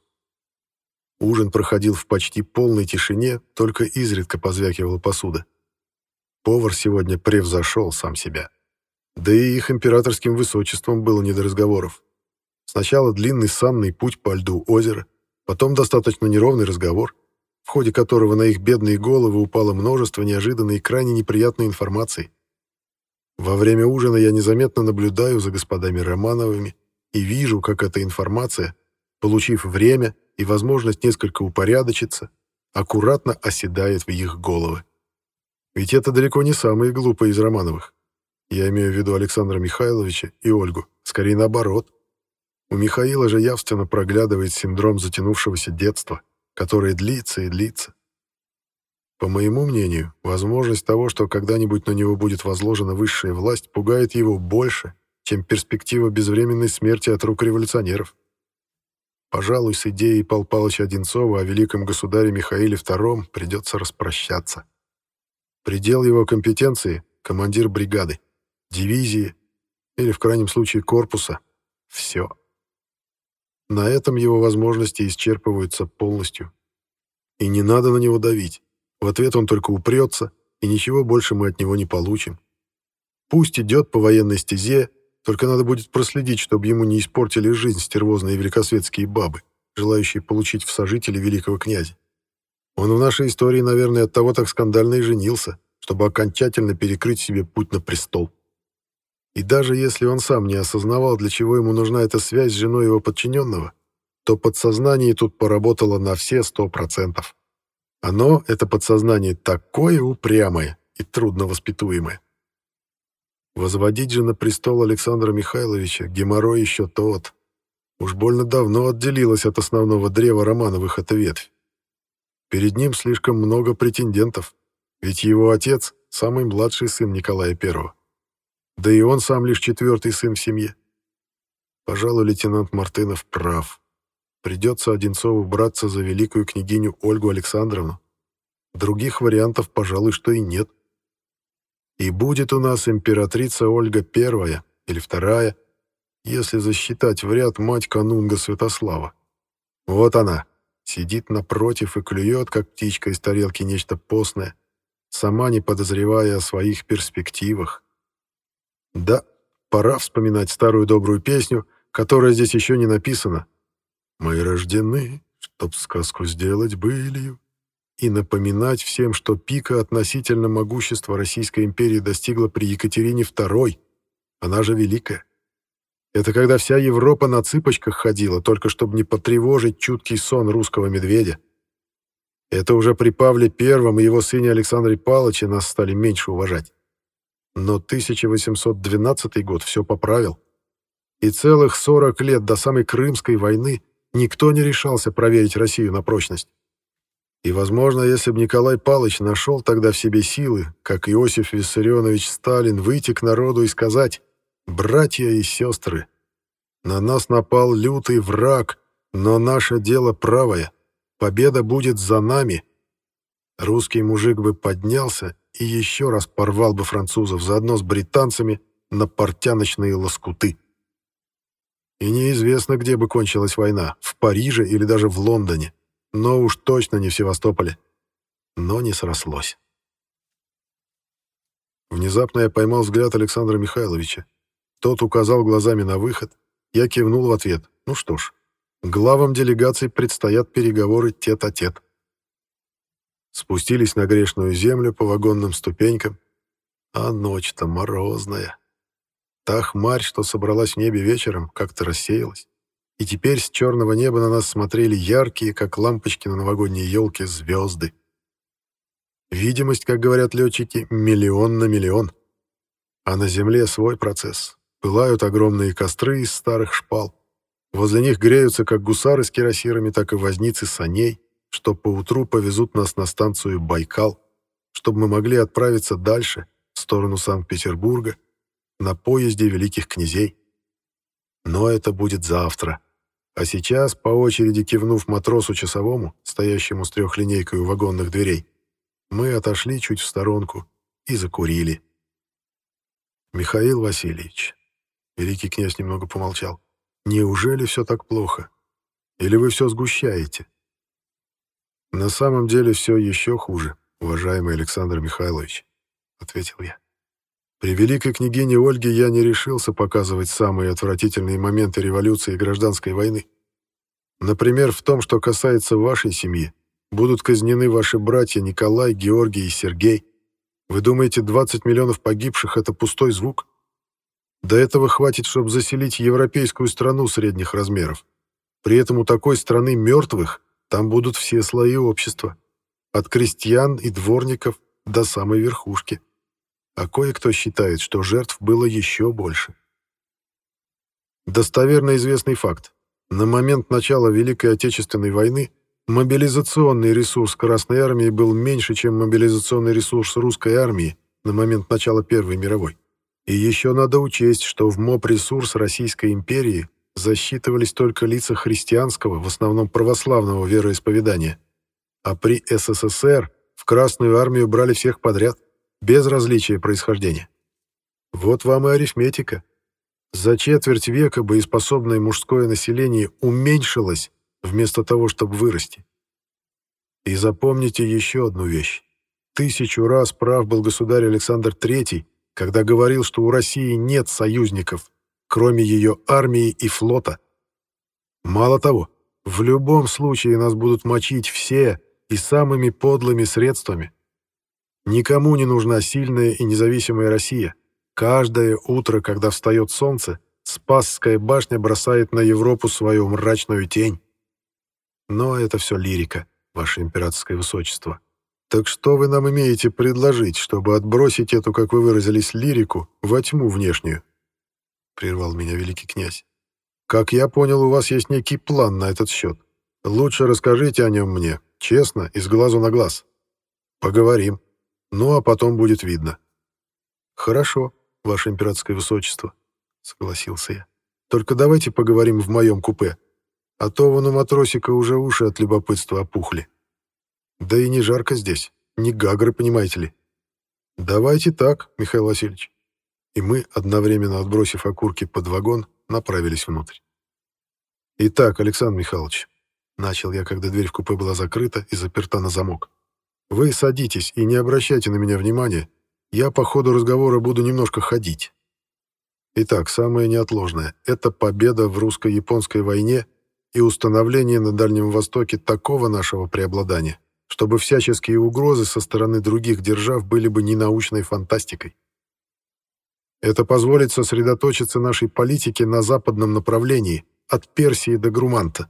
Ужин проходил в почти полной тишине, только изредка позвякивала посуда. Повар сегодня превзошел сам себя. Да и их императорским высочеством было не до разговоров. Сначала длинный санный путь по льду озера, потом достаточно неровный разговор, в ходе которого на их бедные головы упало множество неожиданной и крайне неприятной информации. Во время ужина я незаметно наблюдаю за господами Романовыми и вижу, как эта информация, получив время и возможность несколько упорядочиться, аккуратно оседает в их головы. Ведь это далеко не самые глупые из Романовых. Я имею в виду Александра Михайловича и Ольгу, скорее наоборот. У Михаила же явственно проглядывает синдром затянувшегося детства, которое длится и длится. По моему мнению, возможность того, что когда-нибудь на него будет возложена высшая власть, пугает его больше, чем перспектива безвременной смерти от рук революционеров. Пожалуй, с идеей Павла Павловича Одинцова о великом государе Михаиле II придется распрощаться. Предел его компетенции — командир бригады, дивизии или, в крайнем случае, корпуса. Все. На этом его возможности исчерпываются полностью. И не надо на него давить. В ответ он только упрется, и ничего больше мы от него не получим. Пусть идет по военной стезе, только надо будет проследить, чтобы ему не испортили жизнь стервозные великосветские бабы, желающие получить в сожители великого князя. Он в нашей истории, наверное, оттого так скандально и женился, чтобы окончательно перекрыть себе путь на престол. И даже если он сам не осознавал, для чего ему нужна эта связь с женой его подчиненного, то подсознание тут поработало на все 100%. Оно, это подсознание, такое упрямое и трудновоспитуемое. Возводить же на престол Александра Михайловича геморрой еще тот. Уж больно давно отделилась от основного древа Романовых эта ветвь. Перед ним слишком много претендентов, ведь его отец — самый младший сын Николая I. Да и он сам лишь 4-й сын в семье. Пожалуй, лейтенант Мартынов прав. Придется Одинцову браться за великую княгиню Ольгу Александровну. Других вариантов, пожалуй, что и нет. И будет у нас императрица Ольга I или II, если засчитать в ряд мать канунга Святослава. Вот она, сидит напротив и клюет, как птичка из тарелки, нечто постное, сама не подозревая о своих перспективах. Да, пора вспоминать старую добрую песню, которая здесь еще не написана. «Мы рождены, чтоб сказку сделать былью», и напоминать всем, что пика относительно могущества Российской империи достигла при Екатерине II, она же Великая. Это когда вся Европа на цыпочках ходила, только чтобы не потревожить чуткий сон русского медведя. Это уже при Павле I и его сыне Александре Павловиче нас стали меньше уважать. Но 1812 год все поправил. И целых 40 лет до самой Крымской войны никто не решался проверить Россию на прочность. И, возможно, если бы Николай Павлович нашел тогда в себе силы, как Иосиф Виссарионович Сталин, выйти к народу и сказать: «Братья и сестры, на нас напал лютый враг, но наше дело правое, победа будет за нами», русский мужик бы поднялся и еще раз порвал бы французов заодно с британцами на портяночные лоскуты. И неизвестно, где бы кончилась война, в Париже или даже в Лондоне, но уж точно не в Севастополе. Но не срослось. Внезапно я поймал взгляд Александра Михайловича. Тот указал глазами на выход. Я кивнул в ответ. Ну что ж, главам делегаций предстоят переговоры тет-а-тет. Спустились на грешную землю по вагонным ступенькам. А ночь-то морозная. Та хмарь, что собралась в небе вечером, как-то рассеялась. И теперь с черного неба на нас смотрели яркие, как лампочки на новогодней елке, звезды. Видимость, как говорят летчики, 1 на 1 миллион. А на земле свой процесс. Пылают огромные костры из старых шпал. Возле них греются как гусары с кирасирами, так и возницы саней, что поутру повезут нас на станцию Байкал, чтобы мы могли отправиться дальше, в сторону Санкт-Петербурга, на поезде великих князей. Но это будет завтра. А сейчас, по очереди кивнув матросу часовому, стоящему с трехлинейкой у вагонных дверей, мы отошли чуть в сторонку и закурили. «Михаил Васильевич», — великий князь немного помолчал, — «неужели все так плохо? Или вы все сгущаете?» «На самом деле все еще хуже, уважаемый Александр Михайлович», — ответил я. «При великой княгине Ольге я не решился показывать самые отвратительные моменты революции и гражданской войны. Например, в том, что касается вашей семьи, будут казнены ваши братья Николай, Георгий и Сергей. Вы думаете, 20 миллионов погибших — это пустой звук? До этого хватит, чтобы заселить европейскую страну средних размеров. При этом у такой страны мертвых там будут все слои общества, от крестьян и дворников до самой верхушки. А кое-кто считает, что жертв было еще больше. Достоверно известный факт. На момент начала Великой Отечественной войны мобилизационный ресурс Красной Армии был меньше, чем мобилизационный ресурс русской армии на момент начала Первой мировой. И еще надо учесть, что в моб-ресурс Российской империи засчитывались только лица христианского, в основном православного вероисповедания, а при СССР в Красную армию брали всех подряд, без различия происхождения. Вот вам и арифметика. За четверть века боеспособное мужское население уменьшилось вместо того, чтобы вырасти. И запомните еще одну вещь. 1000 раз прав был государь Александр III, когда говорил, что у России нет союзников, кроме ее армии и флота. Мало того, в любом случае нас будут мочить все и самыми подлыми средствами. Никому не нужна сильная и независимая Россия. Каждое утро, когда встает солнце, Спасская башня бросает на Европу свою мрачную тень. Но это все лирика, ваше императорское высочество. Так что вы нам имеете предложить, чтобы отбросить эту, как вы выразились, лирику во тьму внешнюю? Прервал меня великий князь. Как я понял, у вас есть некий план на этот счет. Лучше расскажите о нем мне, честно и с глазу на глаз. Поговорим. Ну, а потом будет видно. Хорошо, ваше императорское высочество, согласился я. Только давайте поговорим в моем купе. А то вон у матросика уже уши от любопытства опухли. Да и не жарко здесь, не Гагры, понимаете ли. Давайте так, Михаил Васильевич. И мы, одновременно отбросив окурки под вагон, направились внутрь. Итак, Александр Михайлович, начал я, когда дверь в купе была закрыта и заперта на замок. Вы садитесь и не обращайте на меня внимания. Я по ходу разговора буду немножко ходить. Итак, самое неотложное — это победа в русско-японской войне и установление на Дальнем Востоке такого нашего преобладания, чтобы всяческие угрозы со стороны других держав были бы не научной фантастикой. Это позволит сосредоточиться нашей политике на западном направлении, от Персии до Груманта.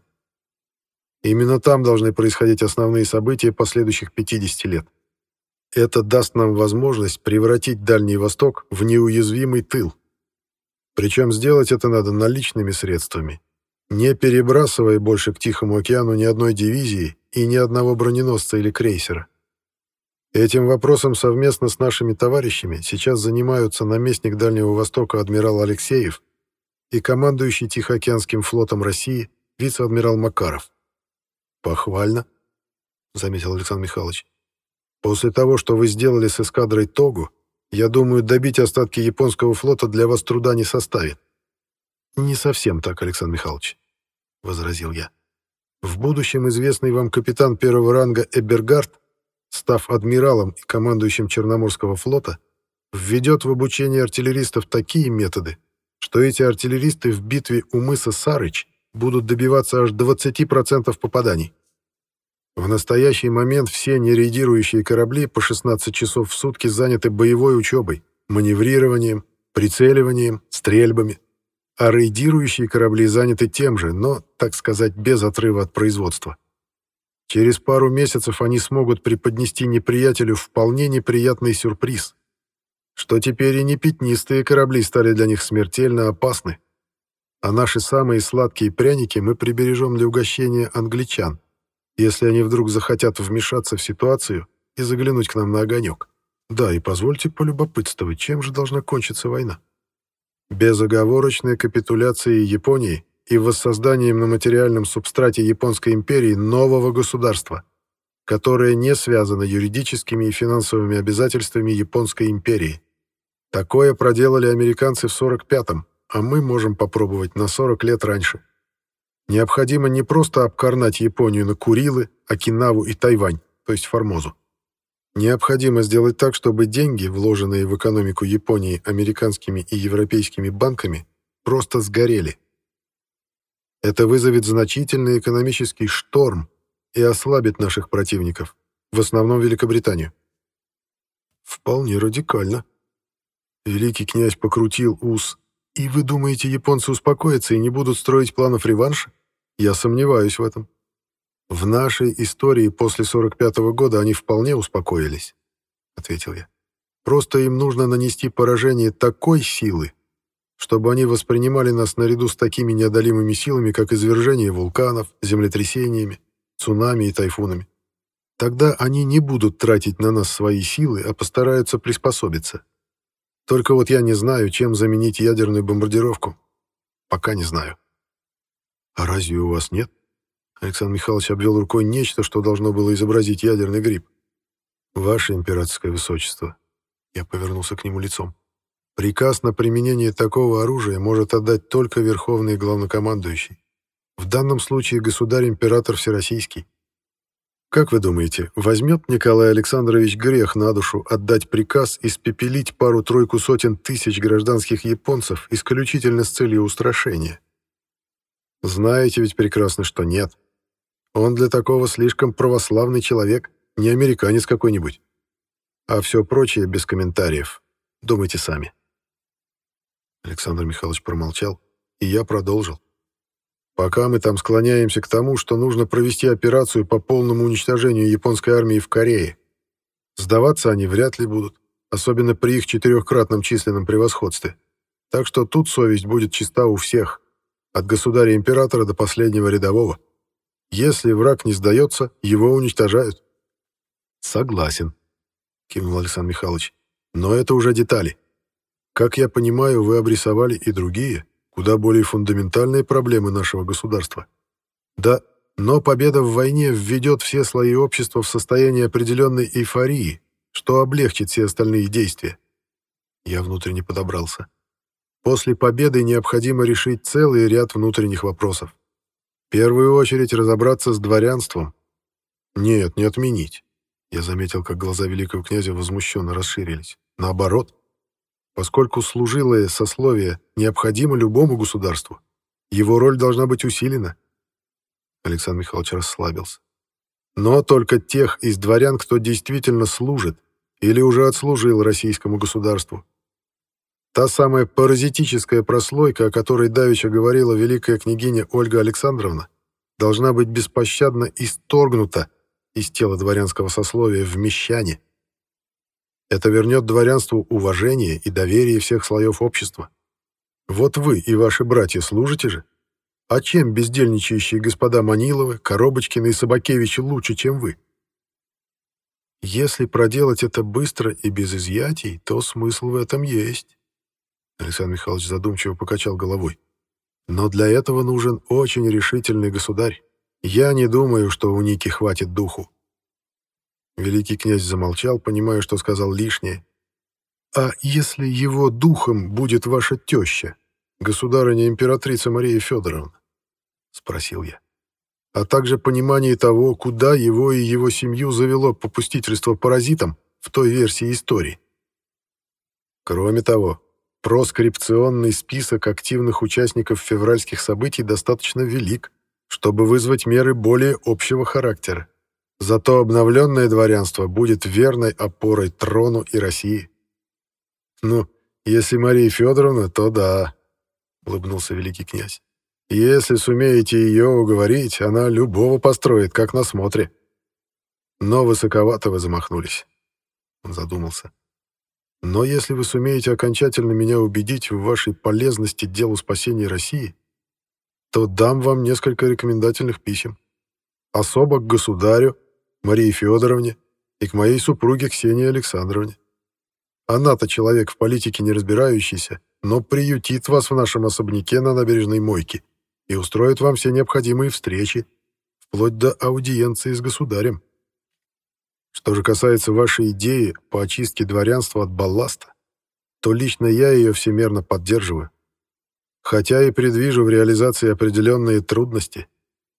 Именно там должны происходить основные события последующих 50 лет. Это даст нам возможность превратить Дальний Восток в неуязвимый тыл. Причем сделать это надо наличными средствами, не перебрасывая больше к Тихому океану ни одной дивизии и ни одного броненосца или крейсера. Этим вопросом совместно с нашими товарищами сейчас занимаются наместник Дальнего Востока адмирал Алексеев и командующий Тихоокеанским флотом России вице-адмирал Макаров. «Похвально», — заметил Александр Михайлович. «После того, что вы сделали с эскадрой Тогу, я думаю, добить остатки японского флота для вас труда не составит». «Не совсем так, Александр Михайлович», — возразил я. «В будущем известный вам капитан первого ранга Эбергард, став адмиралом и командующим Черноморского флота, введет в обучение артиллеристов такие методы, что эти артиллеристы в битве у мыса Сарыч будут добиваться аж 20% попаданий. В настоящий момент все нерейдирующие корабли по 16 часов в сутки заняты боевой учебой, маневрированием, прицеливанием, стрельбами, а рейдирующие корабли заняты тем же, но, так сказать, без отрыва от производства. Через пару месяцев они смогут преподнести неприятелю вполне неприятный сюрприз, что теперь и не пятнистые корабли стали для них смертельно опасны, а наши самые сладкие пряники мы прибережем для угощения англичан, если они вдруг захотят вмешаться в ситуацию и заглянуть к нам на огонек. Да, и позвольте полюбопытствовать, чем же должна кончиться война? Безоговорочной капитуляцией Японии и воссозданием на материальном субстрате Японской империи нового государства, которое не связано юридическими и финансовыми обязательствами Японской империи. Такое проделали американцы в 45-м, а мы можем попробовать на 40 лет раньше. Необходимо не просто обкорнать Японию на Курилы, Окинаву и Тайвань, то есть Формозу. Необходимо сделать так, чтобы деньги, вложенные в экономику Японии американскими и европейскими банками, просто сгорели. Это вызовет значительный экономический шторм и ослабит наших противников, в основном Великобританию. Вполне радикально. Великий князь покрутил ус. И вы думаете, японцы успокоятся и не будут строить планов реванша? Я сомневаюсь в этом. В нашей истории после 45-го года они вполне успокоились, ответил я. Просто им нужно нанести поражение такой силы, чтобы они воспринимали нас наряду с такими неодолимыми силами, как извержение вулканов, землетрясениями, цунами и тайфунами. Тогда они не будут тратить на нас свои силы, а постараются приспособиться. Только вот я не знаю, чем заменить ядерную бомбардировку. Пока не знаю. А разве у вас нет? Александр Михайлович обвел рукой нечто, что должно было изобразить ядерный гриб. Ваше императорское высочество. Я повернулся к нему лицом. Приказ на применение такого оружия может отдать только верховный главнокомандующий. В данном случае государь-император Всероссийский. Как вы думаете, возьмет Николай Александрович грех на душу отдать приказ испепелить пару-тройку сотен тысяч гражданских японцев исключительно с целью устрашения? Знаете ведь прекрасно, что нет. Он для такого слишком православный человек, не американец какой-нибудь. А все прочее без комментариев. Думайте сами. Александр Михайлович промолчал, и я продолжил. Пока мы там склоняемся к тому, что нужно провести операцию по полному уничтожению японской армии в Корее. Сдаваться они вряд ли будут, особенно при их 4-кратном численном превосходстве. Так что тут совесть будет чиста у всех, от государя-императора до последнего рядового. Если враг не сдается, его уничтожают. Согласен, кивнул Александр Михайлович, но это уже детали. Как я понимаю, вы обрисовали и другие, куда более фундаментальные проблемы нашего государства. Да, но победа в войне введет все слои общества в состояние определенной эйфории, что облегчит все остальные действия. Я внутренне подобрался. После победы необходимо решить целый ряд внутренних вопросов. В первую очередь разобраться с дворянством. Нет, не отменить. Я заметил, как глаза великого князя возмущенно расширились. Наоборот. Поскольку служилое сословие необходимо любому государству, его роль должна быть усилена. Александр Михайлович расслабился. Но только тех из дворян, кто действительно служит или уже отслужил российскому государству. Та самая паразитическая прослойка, о которой давеча говорила великая княгиня Ольга Александровна, должна быть беспощадно исторгнута из тела дворянского сословия в мещане. Это вернет дворянству уважение и доверие всех слоев общества. Вот вы и ваши братья служите же. А чем бездельничающие господа Маниловы, Коробочкины и Собакевичи лучше, чем вы? Если проделать это быстро и без изъятий, то смысл в этом есть. Александр Михайлович задумчиво покачал головой. Но для этого нужен очень решительный государь. Я не думаю, что у Ники хватит духу. Великий князь замолчал, понимая, что сказал лишнее. «А если его духом будет ваша теща, государыня-императрица Мария Федоровна?» — спросил я. «А также понимание того, куда его и его семью завело попустительство паразитам в той версии истории. Кроме того, проскрипционный список активных участников февральских событий достаточно велик, чтобы вызвать меры более общего характера. Зато обновленное дворянство будет верной опорой трону и России. Ну, если Мария Федоровна, то да, улыбнулся великий князь. Если сумеете ее уговорить, она любого построит, как на смотре. Но высоковато вы замахнулись. Он задумался. Но если вы сумеете окончательно меня убедить в вашей полезности делу спасения России, то дам вам несколько рекомендательных писем. Особо к государю, Марии Федоровне и к моей супруге Ксении Александровне. Она-то человек в политике не разбирающийся, но приютит вас в нашем особняке на набережной Мойке и устроит вам все необходимые встречи, вплоть до аудиенции с государем. Что же касается вашей идеи по очистке дворянства от балласта, то лично я ее всемерно поддерживаю, хотя и предвижу в реализации определенные трудности.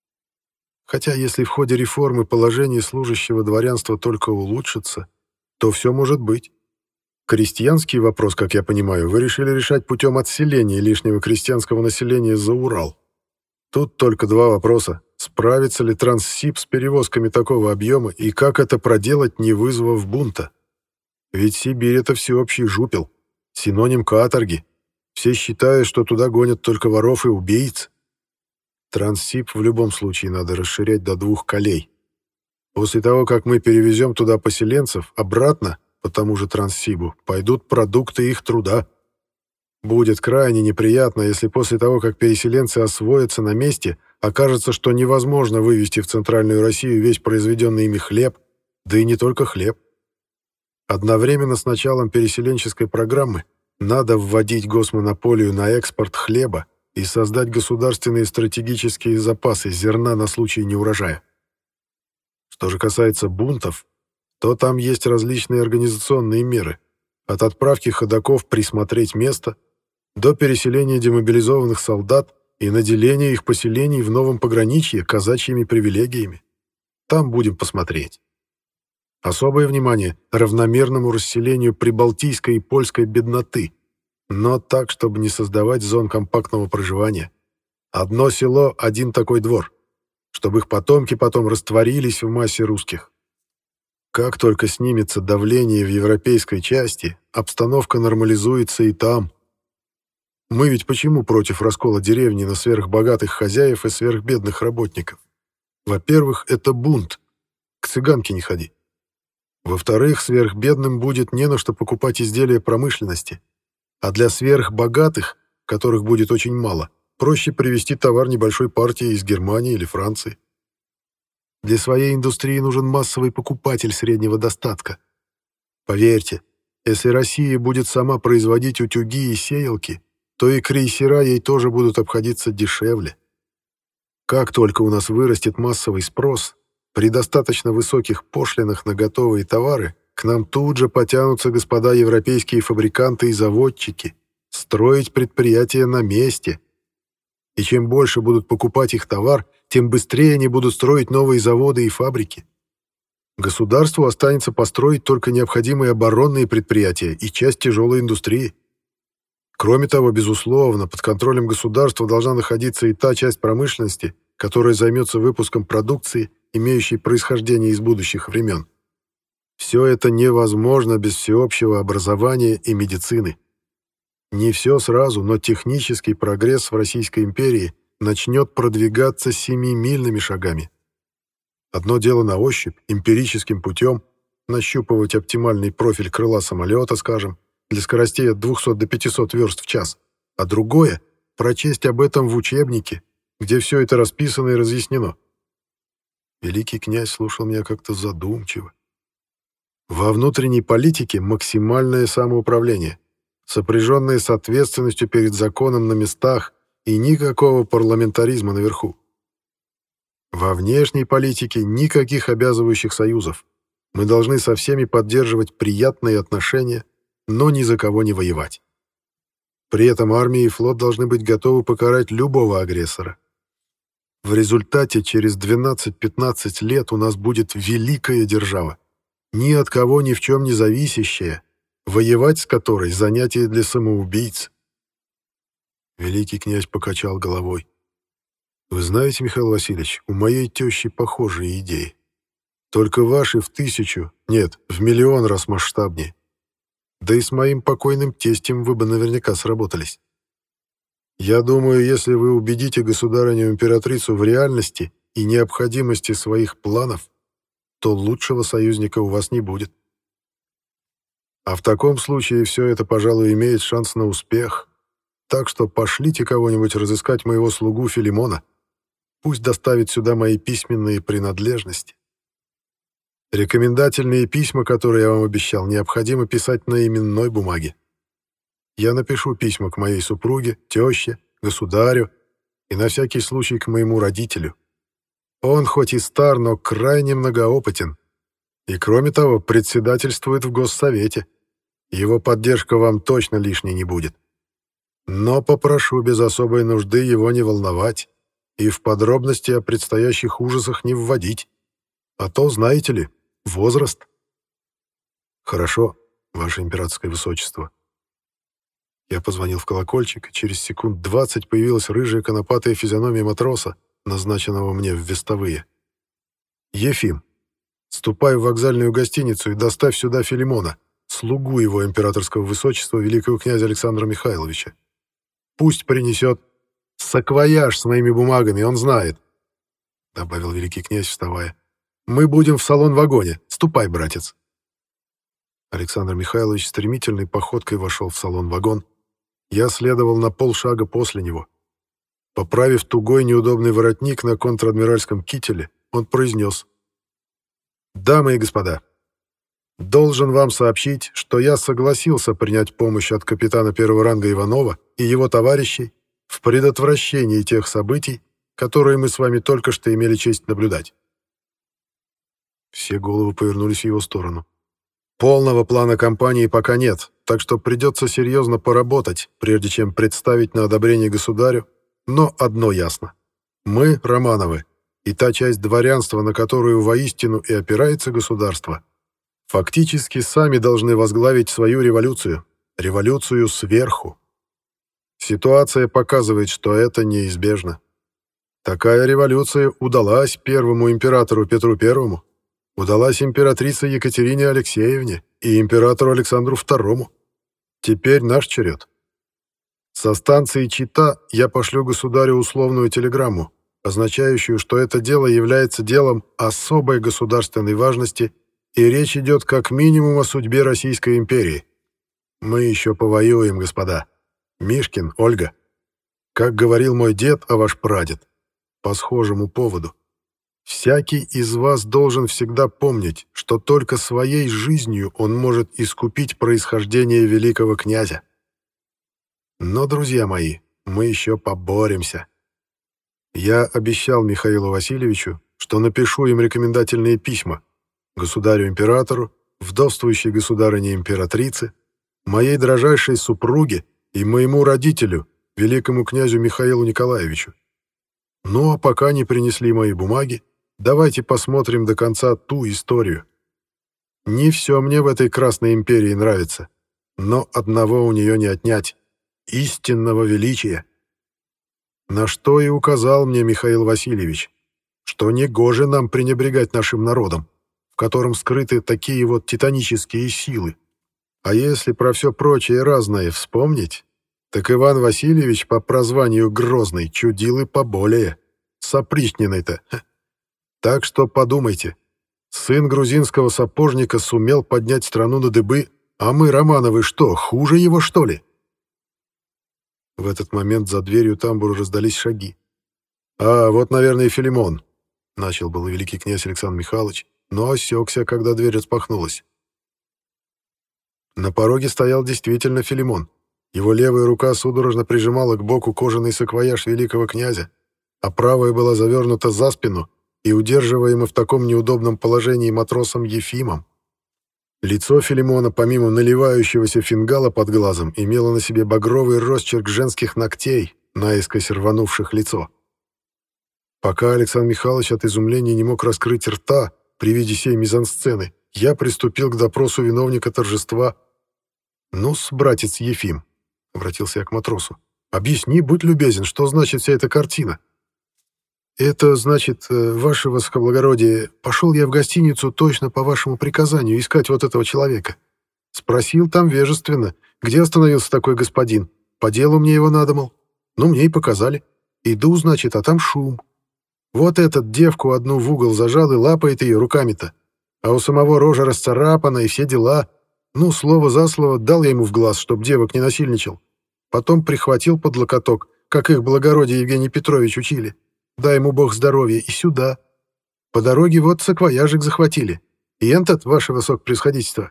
Хотя если в ходе реформы положение служащего дворянства только улучшится, то все может быть. Крестьянский вопрос, как я понимаю, вы решили решать путем отселения лишнего крестьянского населения за Урал. Тут только два вопроса. Справится ли Транссиб с перевозками такого объема и как это проделать, не вызвав бунта? Ведь Сибирь — это всеобщий жупел, синоним каторги. Все считают, что туда гонят только воров и убийц. Транссиб в любом случае надо расширять до 2 колей. После того, как мы перевезем туда поселенцев, обратно, по тому же Транссибу, пойдут продукты их труда. Будет крайне неприятно, если после того, как переселенцы освоятся на месте, окажется, что невозможно вывести в Центральную Россию весь произведенный ими хлеб, да и не только хлеб. Одновременно с началом переселенческой программы надо вводить госмонополию на экспорт хлеба и создать государственные стратегические запасы зерна на случай неурожая. Что же касается бунтов, то там есть различные организационные меры, от отправки ходоков присмотреть место до переселения демобилизованных солдат и наделения их поселений в новом пограничье казачьими привилегиями. Там будем посмотреть. Особое внимание равномерному расселению прибалтийской и польской бедноты, но так, чтобы не создавать зон компактного проживания. Одно село, один такой двор, чтобы их потомки потом растворились в массе русских. Как только снимется давление в европейской части, обстановка нормализуется и там. Мы ведь почему против раскола деревни на сверхбогатых хозяев и сверхбедных работников? Во-первых, это бунт. К цыганке не ходи. Во-вторых, сверхбедным будет не на что покупать изделия промышленности. А для сверхбогатых, которых будет очень мало, проще привезти товар небольшой партии из Германии или Франции. Для своей индустрии нужен массовый покупатель среднего достатка. Поверьте, если Россия будет сама производить утюги и сеялки, то и крейсера ей тоже будут обходиться дешевле. Как только у нас вырастет массовый спрос, при достаточно высоких пошлинах на готовые товары к нам тут же потянутся господа европейские фабриканты и заводчики строить предприятия на месте. И чем больше будут покупать их товар, тем быстрее они будут строить новые заводы и фабрики. Государству останется построить только необходимые оборонные предприятия и часть тяжелой индустрии. Кроме того, безусловно, под контролем государства должна находиться и та часть промышленности, которая займется выпуском продукции, имеющей происхождение из будущих времен. Все это невозможно без всеобщего образования и медицины. Не все сразу, но технический прогресс в Российской империи начнет продвигаться семимильными шагами. Одно дело на ощупь, эмпирическим путем, нащупывать оптимальный профиль крыла самолета, скажем, для скоростей от 200 до 500 верст в час, а другое — прочесть об этом в учебнике, где все это расписано и разъяснено. Великий князь слушал меня как-то задумчиво. Во внутренней политике максимальное самоуправление, сопряженное с ответственностью перед законом на местах и никакого парламентаризма наверху. Во внешней политике никаких обязывающих союзов. Мы должны со всеми поддерживать приятные отношения, но ни за кого не воевать. При этом армия и флот должны быть готовы покарать любого агрессора. В результате через 12-15 лет у нас будет великая держава, ни от кого ни в чем не зависящая, воевать с которой — занятие для самоубийц. Великий князь покачал головой. Вы знаете, Михаил Васильевич, у моей тещи похожие идеи. Только ваши в 1000, нет, в 1 000 000 раз масштабнее. Да и с моим покойным тестем вы бы наверняка сработались. Я думаю, если вы убедите государыню-императрицу в реальности и необходимости своих планов, то лучшего союзника у вас не будет. А в таком случае все это, пожалуй, имеет шанс на успех. Так что пошлите кого-нибудь разыскать моего слугу Филимона. Пусть доставит сюда мои письменные принадлежности. Рекомендательные письма, которые я вам обещал, необходимо писать на именной бумаге. Я напишу письма к моей супруге, теще, государю и на всякий случай к моему родителю. Он хоть и стар, но крайне многоопытен. И, кроме того, председательствует в Госсовете. Его поддержка вам точно лишней не будет. Но попрошу без особой нужды его не волновать и в подробности о предстоящих ужасах не вводить. А то, знаете ли, возраст. Хорошо, ваше императорское высочество. Я позвонил в колокольчик, и через секунд 20 появилась рыжая конопатая физиономия матроса, назначенного мне в вестовые. «Ефим, ступай в вокзальную гостиницу и доставь сюда Филимона, слугу его императорского высочества великого князя Александра Михайловича. Пусть принесет саквояж с моими бумагами, он знает», — добавил великий князь, вставая. «Мы будем в салон-вагоне. Ступай, братец». Александр Михайлович стремительной походкой вошел в салон-вагон. Я следовал на полшага после него. Поправив тугой неудобный воротник на контр-адмиральском кителе, он произнес: «Дамы и господа, должен вам сообщить, что я согласился принять помощь от капитана первого ранга Иванова и его товарищей в предотвращении тех событий, которые мы с вами только что имели честь наблюдать». Все головы повернулись в его сторону. «Полного плана кампании пока нет, так что придется серьезно поработать, прежде чем представить на одобрение государю, но одно ясно. Мы, Романовы, и та часть дворянства, на которую воистину и опирается государство, фактически сами должны возглавить свою революцию, революцию сверху. Ситуация показывает, что это неизбежно. Такая революция удалась первому императору Петру Первому, удалась императрице Екатерине Алексеевне и императору Александру II. Теперь наш черед. Со станции Чита я пошлю государю условную телеграмму, означающую, что это дело является делом особой государственной важности, и речь идет как минимум о судьбе Российской империи. Мы еще повоюем, господа. Мишкин, Ольга. Как говорил мой дед, а ваш прадед, по схожему поводу. Всякий из вас должен всегда помнить, что только своей жизнью он может искупить происхождение великого князя. Но, друзья мои, мы еще поборемся. Я обещал Михаилу Васильевичу, что напишу им рекомендательные письма государю-императору, вдовствующей государыне-императрице, моей дрожайшей супруге и моему родителю, великому князю Михаилу Николаевичу. Ну, а пока не принесли мои бумаги, давайте посмотрим до конца ту историю. Не все мне в этой Красной империи нравится, но одного у нее не отнять — истинного величия. На что и указал мне Михаил Васильевич, что негоже нам пренебрегать нашим народом, в котором скрыты такие вот титанические силы. А если про все прочее разное вспомнить, так Иван Васильевич по прозванию Грозный чудил и поболее, с опричниной-то. Так что подумайте, сын грузинского сапожника сумел поднять страну на дыбы, а мы, Романовы, что, хуже его, что ли? В этот момент за дверью тамбура раздались шаги. «А, вот, наверное, и Филимон», — начал был великий князь Александр Михайлович, но осекся, когда дверь распахнулась. На пороге стоял действительно Филимон. Его левая рука судорожно прижимала к боку кожаный саквояж великого князя, а правая была завернута за спину и удерживаема в таком неудобном положении матросом Ефимом. Лицо Филимона, помимо наливающегося фингала под глазом, имело на себе багровый росчерк женских ногтей, наискось рванувших лицо. Пока Александр Михайлович от изумления не мог раскрыть рта при виде сей мизансцены, я приступил к допросу виновника торжества. «Ну-с, братец Ефим», — обратился я к матросу, — «объясни, будь любезен, что значит вся эта картина?» «Это значит, ваше высокоблагородие, пошел я в гостиницу точно по вашему приказанию искать вот этого человека. Спросил там вежественно, где остановился такой господин. По делу мне его надо, Ну, мне и показали. Иду, значит, а там шум. Вот этот девку одну в угол зажал и лапает ее руками-то. А у самого рожа расцарапана и все дела. Ну, слово за слово дал я ему в глаз, чтоб девок не насильничал. Потом прихватил под локоток, как их благородие Евгений Петрович учили. Дай ему бог здоровья, и сюда. По дороге вот саквояжик захватили. И этот, ваше высокопревосходительство».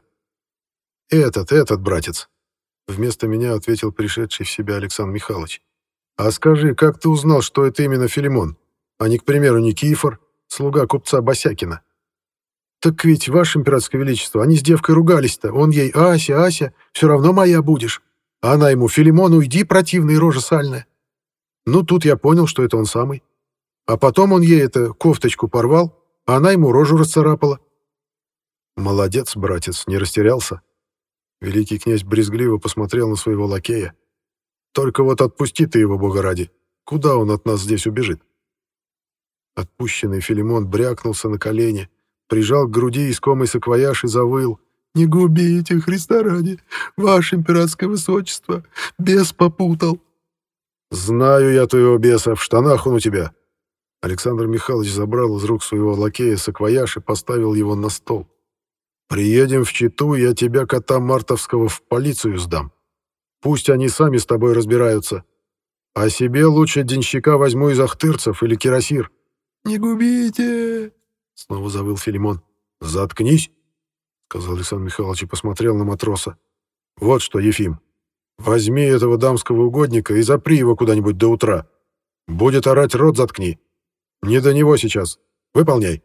Этот, братец», — вместо меня ответил пришедший в себя Александр Михайлович. «А скажи, как ты узнал, что это именно Филимон, а не, к примеру, Никифор, слуга купца Босякина?» «Так ведь, ваше императорское величество, они с девкой ругались-то. Он ей: Ася, Ася, все равно моя будешь. А она ему: Филимон, уйди, противный, рожа сальная. Ну, тут я понял, что это он самый. А потом он ей кофточку порвал, а она ему рожу расцарапала». «Молодец, братец, не растерялся». Великий князь брезгливо посмотрел на своего лакея. «Только вот отпусти ты его, бога ради. Куда он от нас здесь убежит?» Отпущенный Филимон брякнулся на колени, прижал к груди искомый саквояж и завыл: «Не губите, Христа ради, ваше императорское высочество, бес попутал». «Знаю я твоего беса, в штанах он у тебя». Александр Михайлович забрал из рук своего лакея саквояж и поставил его на стол. «Приедем в Читу, я тебя, кота Мартовского, в полицию сдам. Пусть они сами с тобой разбираются. А себе лучше денщика возьму из ахтырцев или кирасир». «Не губите!» — снова завыл Филимон. «Заткнись!» — сказал Александр Михайлович и посмотрел на матроса. «Вот что, Ефим, Возьми этого дамского угодника и запри его куда-нибудь до утра. Будет орать, рот заткни. Не до него сейчас. Выполняй».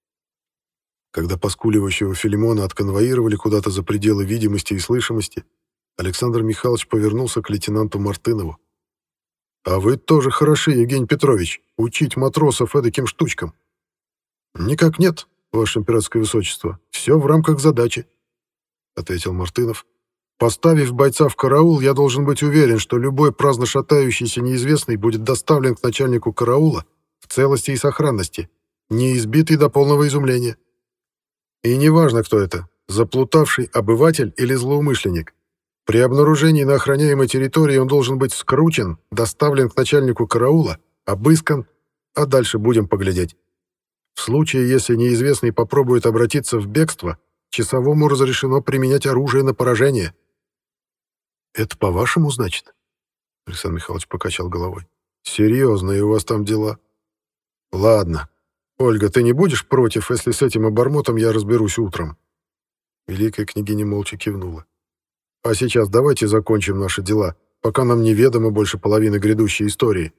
Когда поскуливающего Филимона отконвоировали куда-то за пределы видимости и слышимости, Александр Михайлович повернулся к лейтенанту Мартынову. «А вы тоже хороши, Евгений Петрович, учить матросов эдаким штучкам». «Никак нет, ваше императорское высочество. Все в рамках задачи», — ответил Мартынов. «Поставив бойца в караул, я должен быть уверен, что любой праздно шатающийся неизвестный будет доставлен к начальнику караула в целости и сохранности, не избитый до полного изумления. И неважно, кто это, заплутавший обыватель или злоумышленник. При обнаружении на охраняемой территории он должен быть скручен, доставлен к начальнику караула, обыскан, а дальше будем поглядеть. В случае, если неизвестный попробует обратиться в бегство, часовому разрешено применять оружие на поражение». «Это по-вашему, значит?» Александр Михайлович покачал головой. «Серьезные у вас там дела. Ладно. Ольга, ты не будешь против, если с этим обормотом я разберусь утром?» Великая княгиня молча кивнула. «А сейчас давайте закончим наши дела, пока нам неведомо больше половины грядущей истории».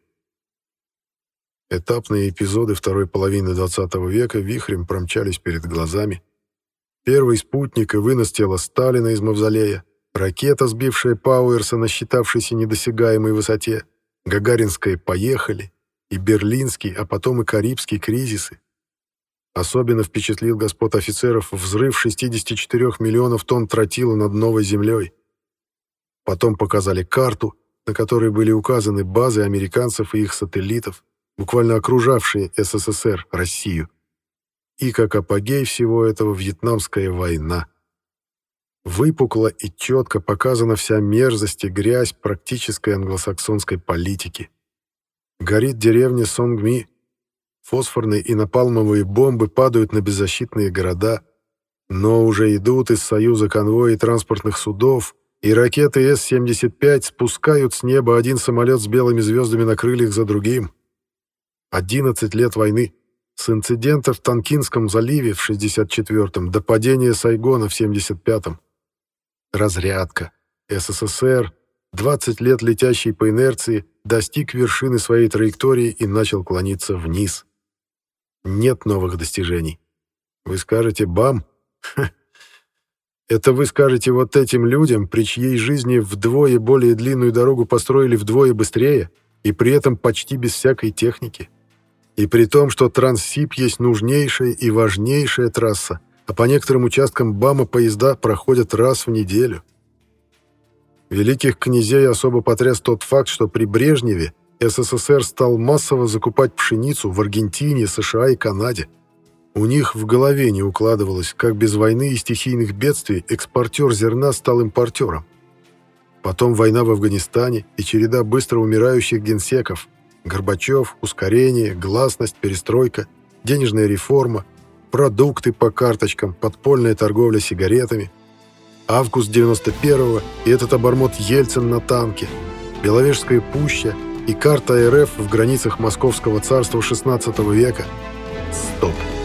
Этапные эпизоды второй половины XX века вихрем промчались перед глазами. Первый спутник и вынос тела Сталина из мавзолея, ракета, сбившая Пауэрса на считавшейся недосягаемой высоте, гагаринское «Поехали» и берлинский, а потом и карибский кризисы. Особенно впечатлил господ офицеров взрыв 64 миллионов тонн тротила над Новой Землей. Потом показали карту, на которой были указаны базы американцев и их сателлитов, буквально окружавшие СССР, Россию. И как апогей всего этого Вьетнамская война. Выпукло и четко показана вся мерзость и грязь практической англосаксонской политики. Горит деревня Сонгми, фосфорные и напалмовые бомбы падают на беззащитные города, но уже идут из Союза конвои транспортных судов, и ракеты С-75 спускают с неба один самолет с белыми звездами на крыльях за другим. 11 лет войны. С инцидента в Танкинском заливе в 64-м до падения Сайгона в 75-м. Разрядка. СССР, 20 лет летящий по инерции, достиг вершины своей траектории и начал клониться вниз. Нет новых достижений. Вы скажете «бам»? Это вы скажете вот этим людям, при чьей жизни вдвое более длинную дорогу построили вдвое быстрее, и при этом почти без всякой техники. И при том, что Транссиб есть нужнейшая и важнейшая трасса, а по некоторым участкам БАМа поезда проходят раз в неделю. Великих князей особо потряс тот факт, что при Брежневе СССР стал массово закупать пшеницу в Аргентине, США и Канаде. У них в голове не укладывалось, как без войны и стихийных бедствий экспортер зерна стал импортером. Потом война в Афганистане и череда быстро умирающих генсеков. Горбачев, ускорение, гласность, перестройка, денежная реформа, продукты по карточкам, подпольная торговля сигаретами. Август 91-го и этот обормот Ельцин на танке, Беловежская пуща и карта РФ в границах Московского царства XVI века. Стоп!